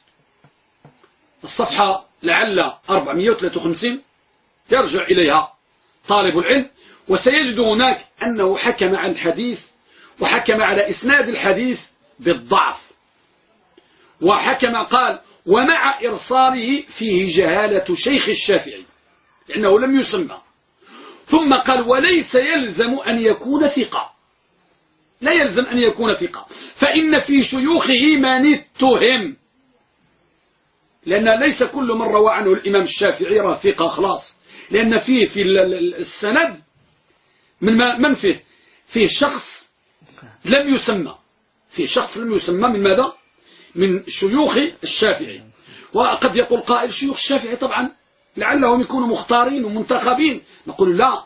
الصفحة لعل 453 يرجع إليها طالب العلم، وسيجد هناك أنه حكم على الحديث وحكم على إسناد الحديث بالضعف، وحكم قال ومع إرساله فيه جهالة شيخ الشافعي لأنه لم يسمى، ثم قال وليس يلزم أن يكون ثقة، لا يلزم أن يكون ثقة، فإن في شيوخه من اتهم، لأن ليس كل من روى عنه الإمام الشافعي رفيقة خلاص، لأن في السند من فيه شخص لم يسمى، فيه شخص لم يسمى من ماذا؟ من شيوخ الشافعي. وقد يقول قائل شيوخ الشافعي طبعا لعلهم يكونوا مختارين ومنتخبين، نقول لا،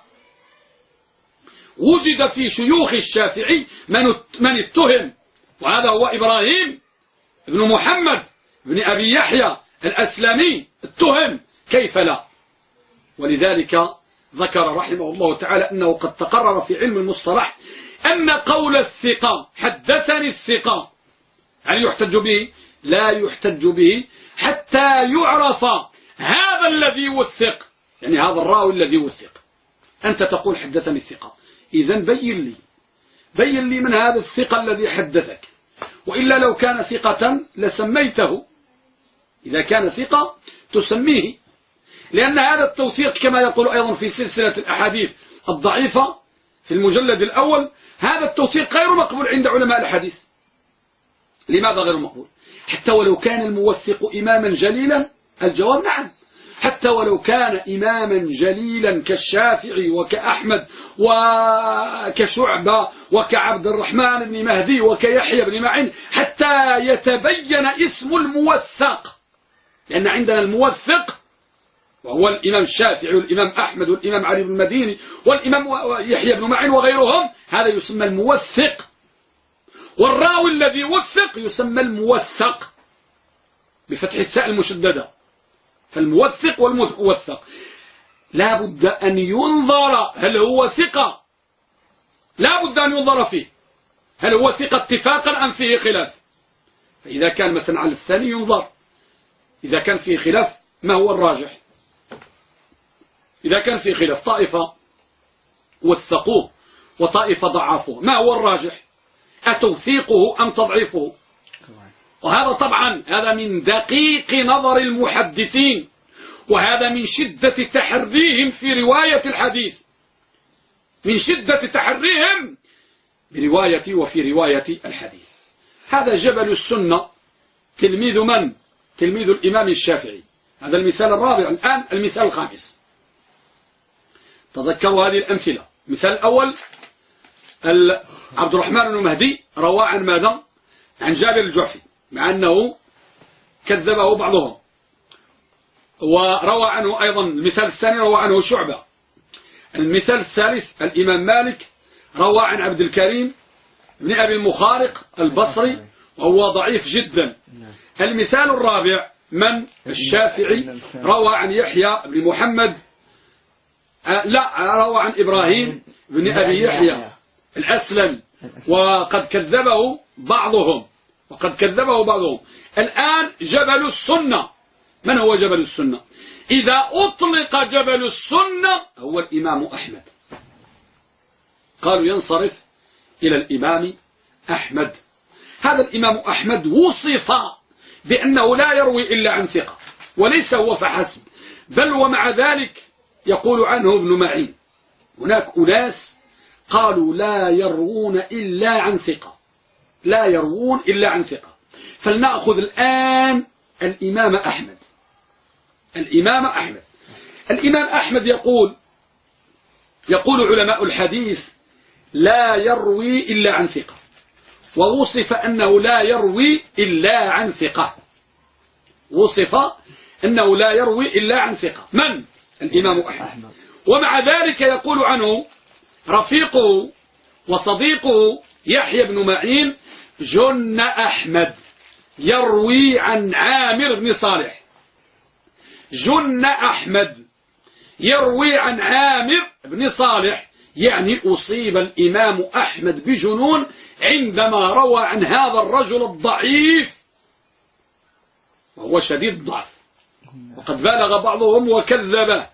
وجد في شيوخ الشافعي من اتهم، وهذا هو إبراهيم بن محمد بن أبي يحيى الأسلمي اتهم، كيف لا؟ ولذلك ذكر رحمه الله تعالى أنه قد تقرر في علم المصطلح أن قول الثقة حدثني الثقة هل يحتج به؟ لا يحتج به حتى يعرف هذا الذي وثق، يعني هذا الراوي الذي وثق. أنت تقول حدثني الثقة، إذن بين لي من هذا الثقة الذي حدثك، وإلا لو كان ثقة لسميته، إذا كان ثقة تسميه، لأن هذا التوثيق كما يقول أيضا في سلسلة الأحاديث الضعيفة في المجلد الأول، هذا التوثيق غير مقبول عند علماء الحديث. لماذا غير مقبول؟ حتى ولو كان الموثق إماما جليلا، الجواب نعم، حتى ولو كان إماما جليلا كالشافعي وكأحمد وكشعبة وكعبد الرحمن بن مهدي وكيحيى بن معين، حتى يتبين اسم الموثق، لأن عندنا الموثق وهو الإمام الشافعي والإمام أحمد والإمام علي بن المديني والإمام يحيى بن معين وغيرهم، هذا يسمى الموثق، والراوي الذي وثق يسمى الموثق بفتح التاء المشددة، فالموثق والموثق لا بد أن ينظر هل هو ثقة، لا بد أن ينظر فيه هل هو ثقة اتفاقا أم فيه خلاف، فإذا كان مثلا على الثاني ينظر، إذا كان فيه خلاف ما هو الراجح؟ إذا كان في خلاف، طائفة وثقوه وطائفة ضعفوه، ما هو الراجح؟ أتوثيقه أم تضعيفه؟ وهذا طبعا هذا من دقيق نظر المحدثين، وهذا من شدة تحريهم في رواية الحديث، من شدة تحريهم برواية وفي رواية الحديث. هذا جبل السنة، تلميذ من؟ تلميذ الإمام الشافعي. هذا المثال الرابع. الآن المثال الخامس. تذكروا هذه الأمثلة. المثال الأول عبد الرحمن بن مهدي روى عن ماذا؟ عن جابر الجعفي، مع أنه كذبه بعضهم. وروى عنه أيضا المثال الثاني روى عنه شعبة. المثال الثالث الإمام مالك روى عن عبد الكريم بن أبي المخارق البصري وهو ضعيف جدا. المثال الرابع من؟ الشافعي روى عن يحيى بن محمد، روى عن إبراهيم بن أبي يحيى الأسلمي، وقد كذبه بعضهم. الآن جبل السنة، من هو جبل السنة؟ إذا أطلق جبل السنة هو الإمام أحمد. قالوا ينصرف إلى الإمام أحمد. هذا الإمام أحمد وصف بأنه لا يروي إلا عن ثقة، وليس هو فحسب، بل ومع ذلك يقول عنه ابن معين. هناك أناس قالوا لا يروون إلا عن ثقة، لا يروون إلا عن ثقة. فلنأخذ الآن الإمام أحمد. الإمام أحمد يقول علماء الحديث لا يروي إلا عن ثقة، ووصف أنه لا يروي إلا عن ثقة. من؟ الإمام أحمد. ومع ذلك يقول عنه رفيقه وصديقه يحيى بن معين جن أحمد يروي عن عامر بن صالح. جن أحمد يروي عن عامر بن صالح، يعني أصيب الإمام أحمد بجنون عندما روى عن هذا الرجل الضعيف وهو شديد الضعف، وقد بالغ بعضهم وكذبه.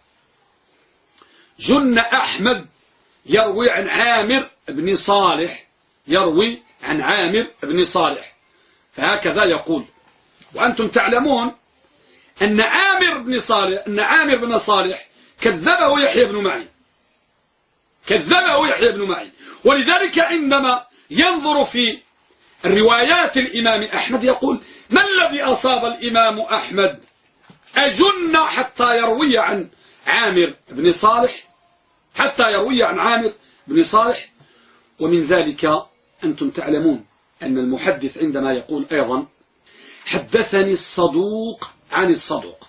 جن أحمد يروي عن عامر بن صالح، فهكذا يقول. وأنتم تعلمون أن عامر بن صالح كذبه يحيى بن معين. ولذلك عندما ينظر في الروايات الإمام أحمد يقول ما الذي أصاب الإمام أحمد؟ أجن حتى يروي عن عامر بن صالح. ومن ذلك أنتم تعلمون أن المحدث عندما يقول أيضا حدثني الصدوق عن الصدوق،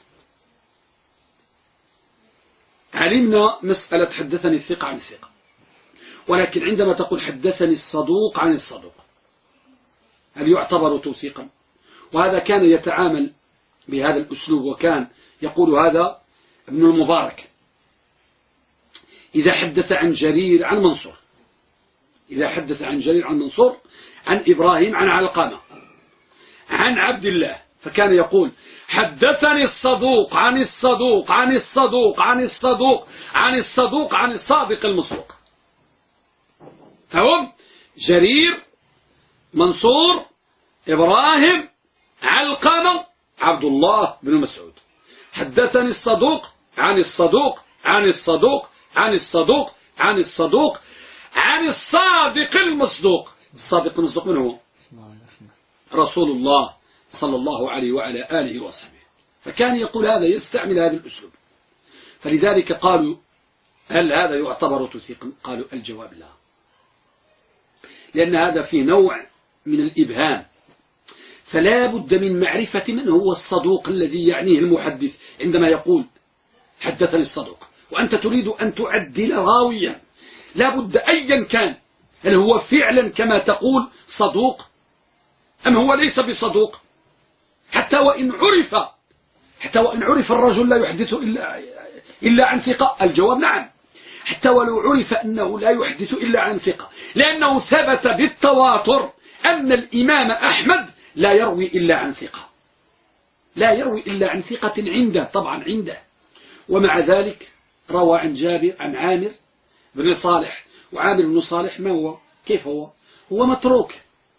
علمنا مسألة حدثني الثقة عن الثقة، ولكن عندما تقول حدثني الصدوق عن الصدوق هل يعتبر توثيقا؟ وهذا كان يتعامل بهذا الأسلوب، وكان يقول هذا ابن المبارك إذا حدث عن جرير عن منصور، عن إبراهيم عن علقمة عن عبد الله، فكان يقول حدثني الصدوق عن الصدوق عن الصدوق عن الصدوق عن الصدوق عن الصادق المصدوق. فهم جرير، منصور، إبراهيم، علقمة، عبد الله بن مسعود. حدثني الصدوق عن الصدوق عن الصدوق عن الصدوق عن الصدوق عن الصادق المصدوق. الصادق المصدوق من هو؟ رسول الله صلى الله عليه وعلى آله وصحبه. فكان يقول هذا، يستعمل هذا الأسلوب. فلذلك قالوا هل هذا يعتبر توثيقا؟ قالوا الجواب لا، لأن هذا فيه نوع من الإبهام، فلا بد من معرفة من هو الصدوق الذي يعنيه المحدث عندما يقول حدثني الصدوق. وأنت تريد أن تعدل راويا، لا بد أيا كان، هل هو فعلا كما تقول صدوق أم هو ليس بصدوق؟ حتى وإن عرف الرجل لا يحدث إلا عن ثقة، الجواب نعم، حتى ولو عرف أنه لا يحدث إلا عن ثقة، لأنه ثبت بالتواتر أن الإمام أحمد لا يروي إلا عن ثقة. لا يروي إلا عن ثقة عنده، طبعا عنده. ومع ذلك روى عن جابر عن عامر بن صالح، وعامر بن صالح ما هو؟ كيف هو؟ هو متروك،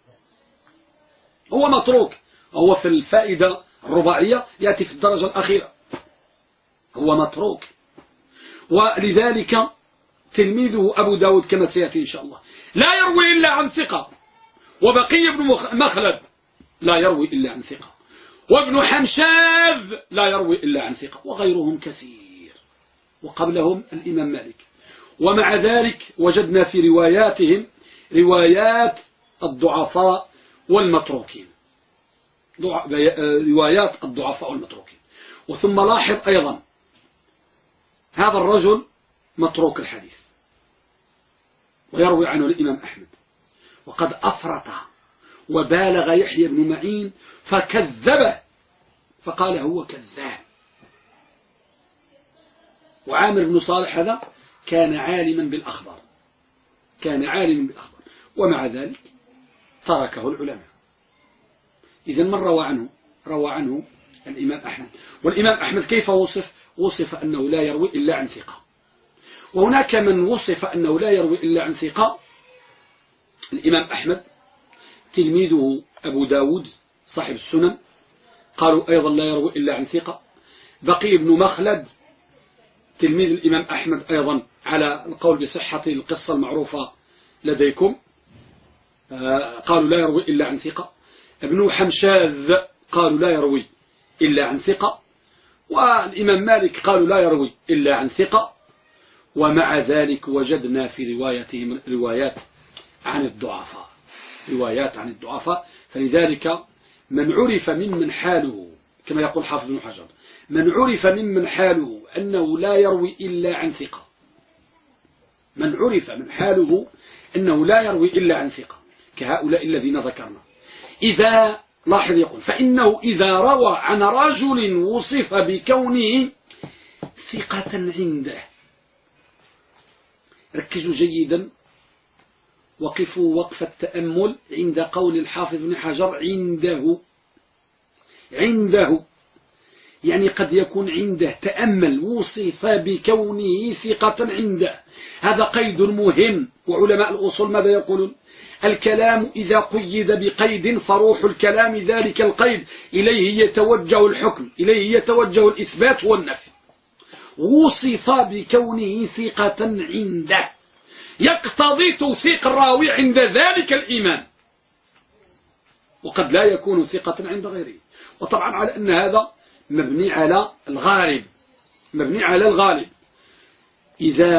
هو متروك، هو في الفائدة الرباعية يأتي في الدرجة الأخيرة، هو متروك. ولذلك تلميذه أبو داود كما سيأتي إن شاء الله لا يروي إلا عن ثقة، وبقي بن مخلد لا يروي إلا عن ثقة، وابن حمشاذ لا يروي إلا عن ثقة، وغيرهم كثير، وقبلهم الإمام مالك. ومع ذلك وجدنا في رواياتهم روايات الضعفاء والمتروكين، روايات الضعفاء والمتروكين. وثم لاحظ أيضا هذا الرجل متروك الحديث ويروي عنه الإمام أحمد، وقد أفرط وبالغ يحيى بن معين فكذبه فقال هو كذاب. وعامر بن صالح هذا كان عالما بالأخبار، كان عالما بالأخبار، ومع ذلك تركه العلماء. إذن من روى عنه؟ روى عنه الإمام أحمد. والإمام أحمد كيف وصف؟ وصف أنه لا يروي إلا عن ثقة. وهناك من وصف أنه لا يروي إلا عن ثقة، الإمام أحمد، تلميذه أبو داود صاحب السنن قالوا أيضا لا يروي إلا عن ثقة. بقي بن مخلد تلميذ الإمام أحمد أيضا على القول بصحة القصة المعروفة لديكم، قالوا لا يروي إلا عن ثقة. ابن حمشاذ قالوا لا يروي إلا عن ثقة. والإمام مالك قالوا لا يروي إلا عن ثقة. ومع ذلك وجدنا في روايتهم روايات عن الضعفاء، روايات عن الضعفاء. فلذلك من عرف ممن حاله كما يقول حافظ بن حجر، من عرف ممن حاله أنه لا يروي إلا عن ثقة، من عرف من حاله أنه لا يروي إلا عن ثقة كهؤلاء الذين ذكرنا. إذا لاحظ يقول فإنه إذا روى عن رجل وصف بكونه ثقة عنده، ركزوا جيدا، وقفوا وقف التأمل عند قول الحافظ بن حجر عنده. عنده يعني قد يكون عنده، تأمل، وصف بكونه ثقة عنده، هذا قيد مهم. وعلماء الأصول ماذا يقولون؟ الكلام إذا قيد بقيد فروح الكلام ذلك القيد، إليه يتوجه الحكم، إليه يتوجه الإثبات والنفي. وصف بكونه ثقة عنده يقتضي توثيق الراوي عند ذلك الإمام، وقد لا يكون ثقة عند غيره. وطبعا على أن هذا مبني على الغالب، مبني على الغالب. إذا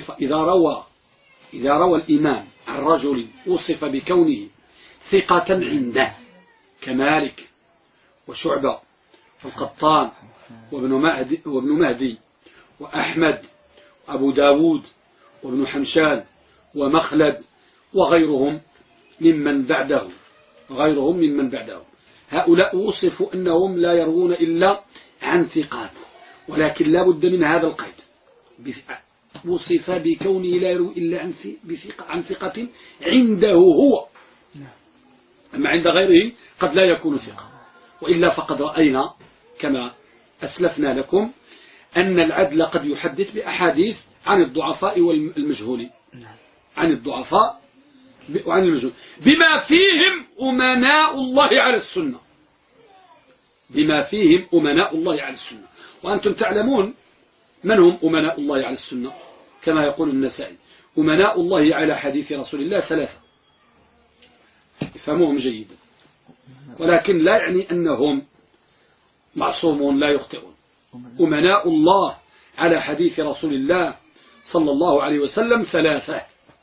روى الإمام عن رجل وصف بكونه ثقة عنده كمالك وشعبة والقطان وابن مهدي وأحمد وأبو داود وابن حمشان ومخلد وغيرهم ممن بعده، هؤلاء وصفوا أنهم لا يروون إلا عن ثقات، ولكن لا بد من هذا القيد، وصف بكونه لا يروي إلا عن ثقة عنده هو، أما عند غيره قد لا يكون ثقة. وإلا فقد رأينا كما أسلفنا لكم أن العدل قد يحدث بأحاديث عن الضعفاء والمجهولين، عن الضعفاء وعن المجهول، بما فيهم أمناء الله على السنة، بما فيهم أمناء الله على السنة. وأنتم تعلمون من هم أمناء الله على السنة؟ كما يقول النسائي أمناء الله على حديث رسول الله ثلاثة، افهموهم جيدا، ولكن لا يعني أنهم معصومون لا يخطئون. أمناء الله على حديث رسول الله صلى الله عليه وسلم ثلاثة،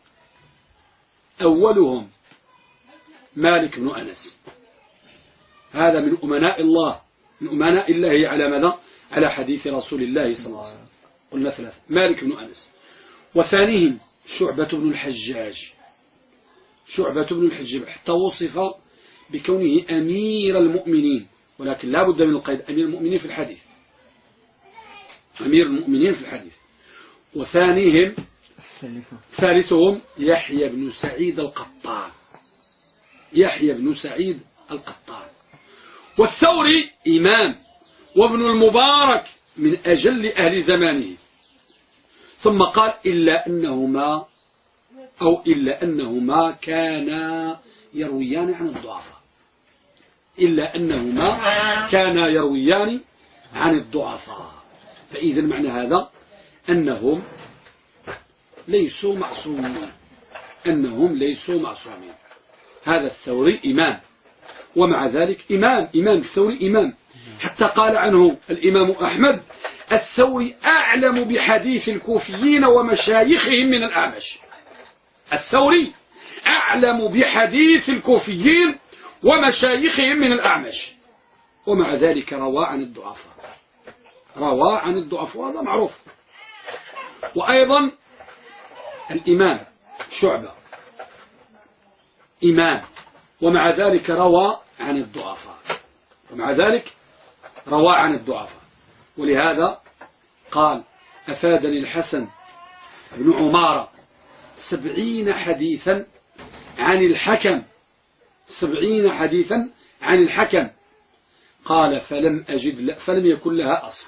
أولهم مالك بن أنس، هذا من أمناء الله، من أمناء الله على ماذا؟ على حديث رسول الله صلى الله عليه وسلم. قلنا ثلاثة، مالك بن أنس. وثانيهم شعبة بن الحجاج، شعبة بن الحجاج حتى وصف بكونه أمير المؤمنين، ولكن لا بد من القيد، أمير المؤمنين في الحديث، أمير المؤمنين في الحديث. وثانيهم ثالثهم يحيى بن سعيد القطان، يحيى بن سعيد القطان. والثوري إمام، وابن المبارك من أجل أهل زمانه. ثم قال إلا أنهما كانا يرويان عن الضعفاء، إلا أنهما كانا يرويان عن الضعفاء. فإذا معنى هذا أنهم ليسوا معصومين. هذا الثوري إمام، ومع ذلك إمام الثوري إمام، حتى قال عنه الإمام أحمد: الثوري أعلم بحديث الكوفيين ومشايخهم من الأعمش. الثوري أعلم بحديث الكوفيين ومشايخهم من الأعمش، ومع ذلك روى عن الضعفاء، هذا معروف. وأيضا الإمام شعبة إمام، ومع ذلك روى عن الضعفاء، ولهذا قال: أفادني الحسن بن عمارة 70 حديثا عن الحكم، قال: فلم يكن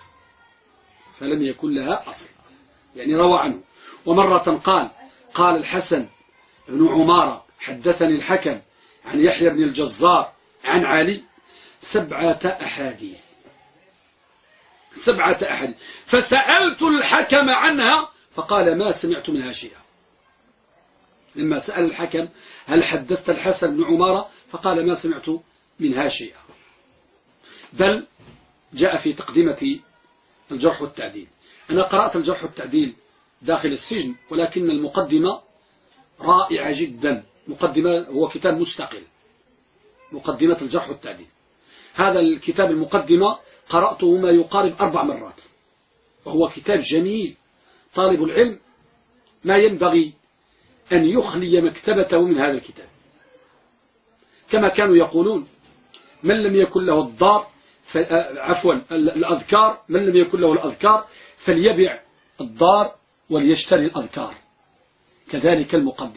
لها أصل، يعني روى عنه. ومرة قال الحسن بن عمارة: حدثني الحكم عن يحيى بن الجزار عن علي 7 أحاديث، فسألت الحكم عنها فقال: ما سمعت منها شيئا. لما سأل الحكم: هل حدثت الحسن بن عمارة؟ فقال: ما سمعت منها شيئا. بل جاء في تقدمة الجرح والتعديل. أنا قرأت الجرح والتعديل داخل السجن، ولكن المقدمة رائعة جدا. مقدمة، هو كتاب مستقل، مقدمة الجرح والتعديل. هذا الكتاب المقدمة قرأته ما يقارب 4 مرات، وهو كتاب جميل. طالب العلم ما ينبغي أن يخلي مكتبته من هذا الكتاب، كما كانوا يقولون: من لم يكن له الأذكار، من لم يكن له الأذكار فليبع الدار وليشتري الأذكار. كذلك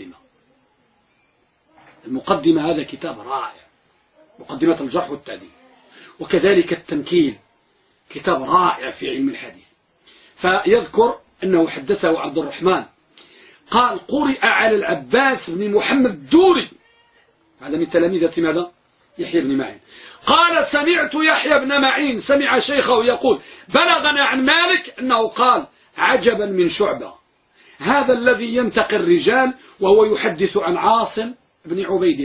المقدمة هذا كتاب رائع، مقدمة الجرح والتعديل. وكذلك التنكيل كتاب رائع في علم الحديث. فيذكر أنه حدثه عبد الرحمن قال: قرئ على العباس بن محمد الدوري، هذا من تلاميذة ماذا؟ يحيى بن معين. قال: سمعت يحيى بن معين سمع شيخه يقول: بلغنا عن مالك أنه قال: عجبا من شعبة، هذا الذي ينتقي الرجال وهو يحدث عن عاصم بن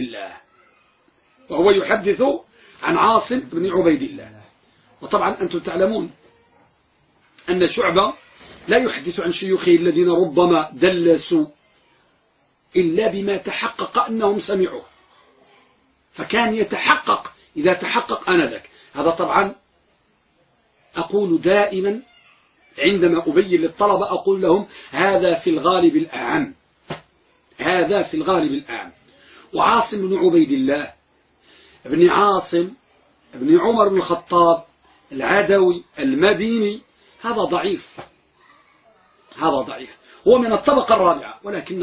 عبيد الله، وطبعا أنتم تعلمون أن شعبة لا يحدث عن شيوخه الذين ربما دلسوا إلا بما تحقق أنهم سمعوه، فكان يتحقق إذا تحقق آنذاك. هذا طبعا أقول دائما عندما أبين للطلبة، أقول لهم: هذا في الغالب الأعم. وعاصم بن عبيد الله ابن عاصم ابن عمر بن الخطاب العدوي المديني، هذا ضعيف، هو من الطبقة الرابعة،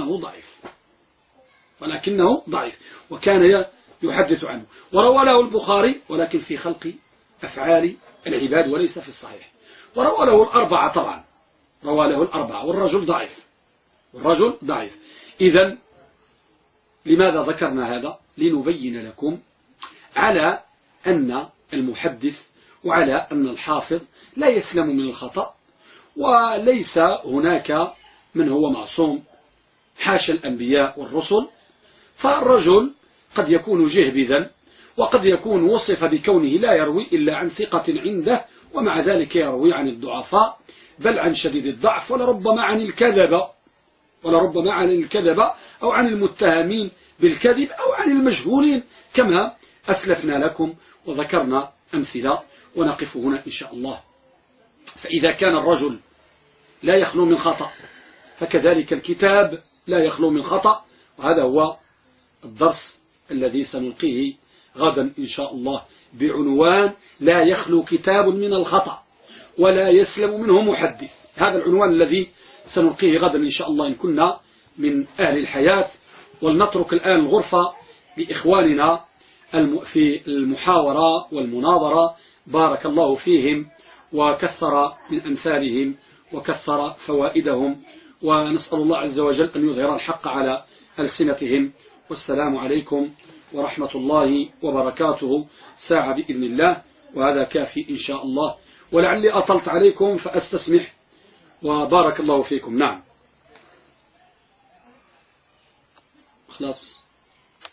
ولكنه ضعيف، وكان يحدث عنه. وروى له البخاري، ولكن في خلق أفعال العباد وليس في الصحيح. وروى له الأربعة، طبعا روى له الأربعة، والرجل ضعيف. إذن لماذا ذكرنا هذا؟ لنبين لكم على أن المحدث وعلى أن الحافظ لا يسلم من الخطأ، وليس هناك من هو معصوم، حاشا الأنبياء والرسل. فالرجل قد يكون جهبذا، وقد يكون وصف بكونه لا يروي إلا عن ثقة عنده، ومع ذلك يروي عن الضعفاء بل عن شديد الضعف، ولربما عن الكذب أو عن المتهمين بالكذب أو عن المجهولين، كما أسلفنا لكم وذكرنا أمثلة، ونقف هنا إن شاء الله. فإذا كان الرجل لا يخلو من خطأ، فكذلك الكتاب لا يخلو من خطأ. وهذا هو الدرس الذي سنلقيه غدا إن شاء الله، بعنوان: لا يخلو كتاب من الخطأ ولا يسلم منه محدث. هذا العنوان الذي سنلقيه غدا إن شاء الله إن كنا من أهل الحياة. ولنترك الآن الغرفة لإخواننا في المحاورة والمناظرة، بارك الله فيهم وكثر من أمثالهم وكثر فوائدهم، ونسأل الله عز وجل أن يظهر الحق على ألسنتهم. والسلام عليكم ورحمة الله وبركاته. ساعة بإذن الله، وهذا كافي إن شاء الله، ولعلي أطلت عليكم فأستسمح، وبارك الله فيكم. نعم خلاص.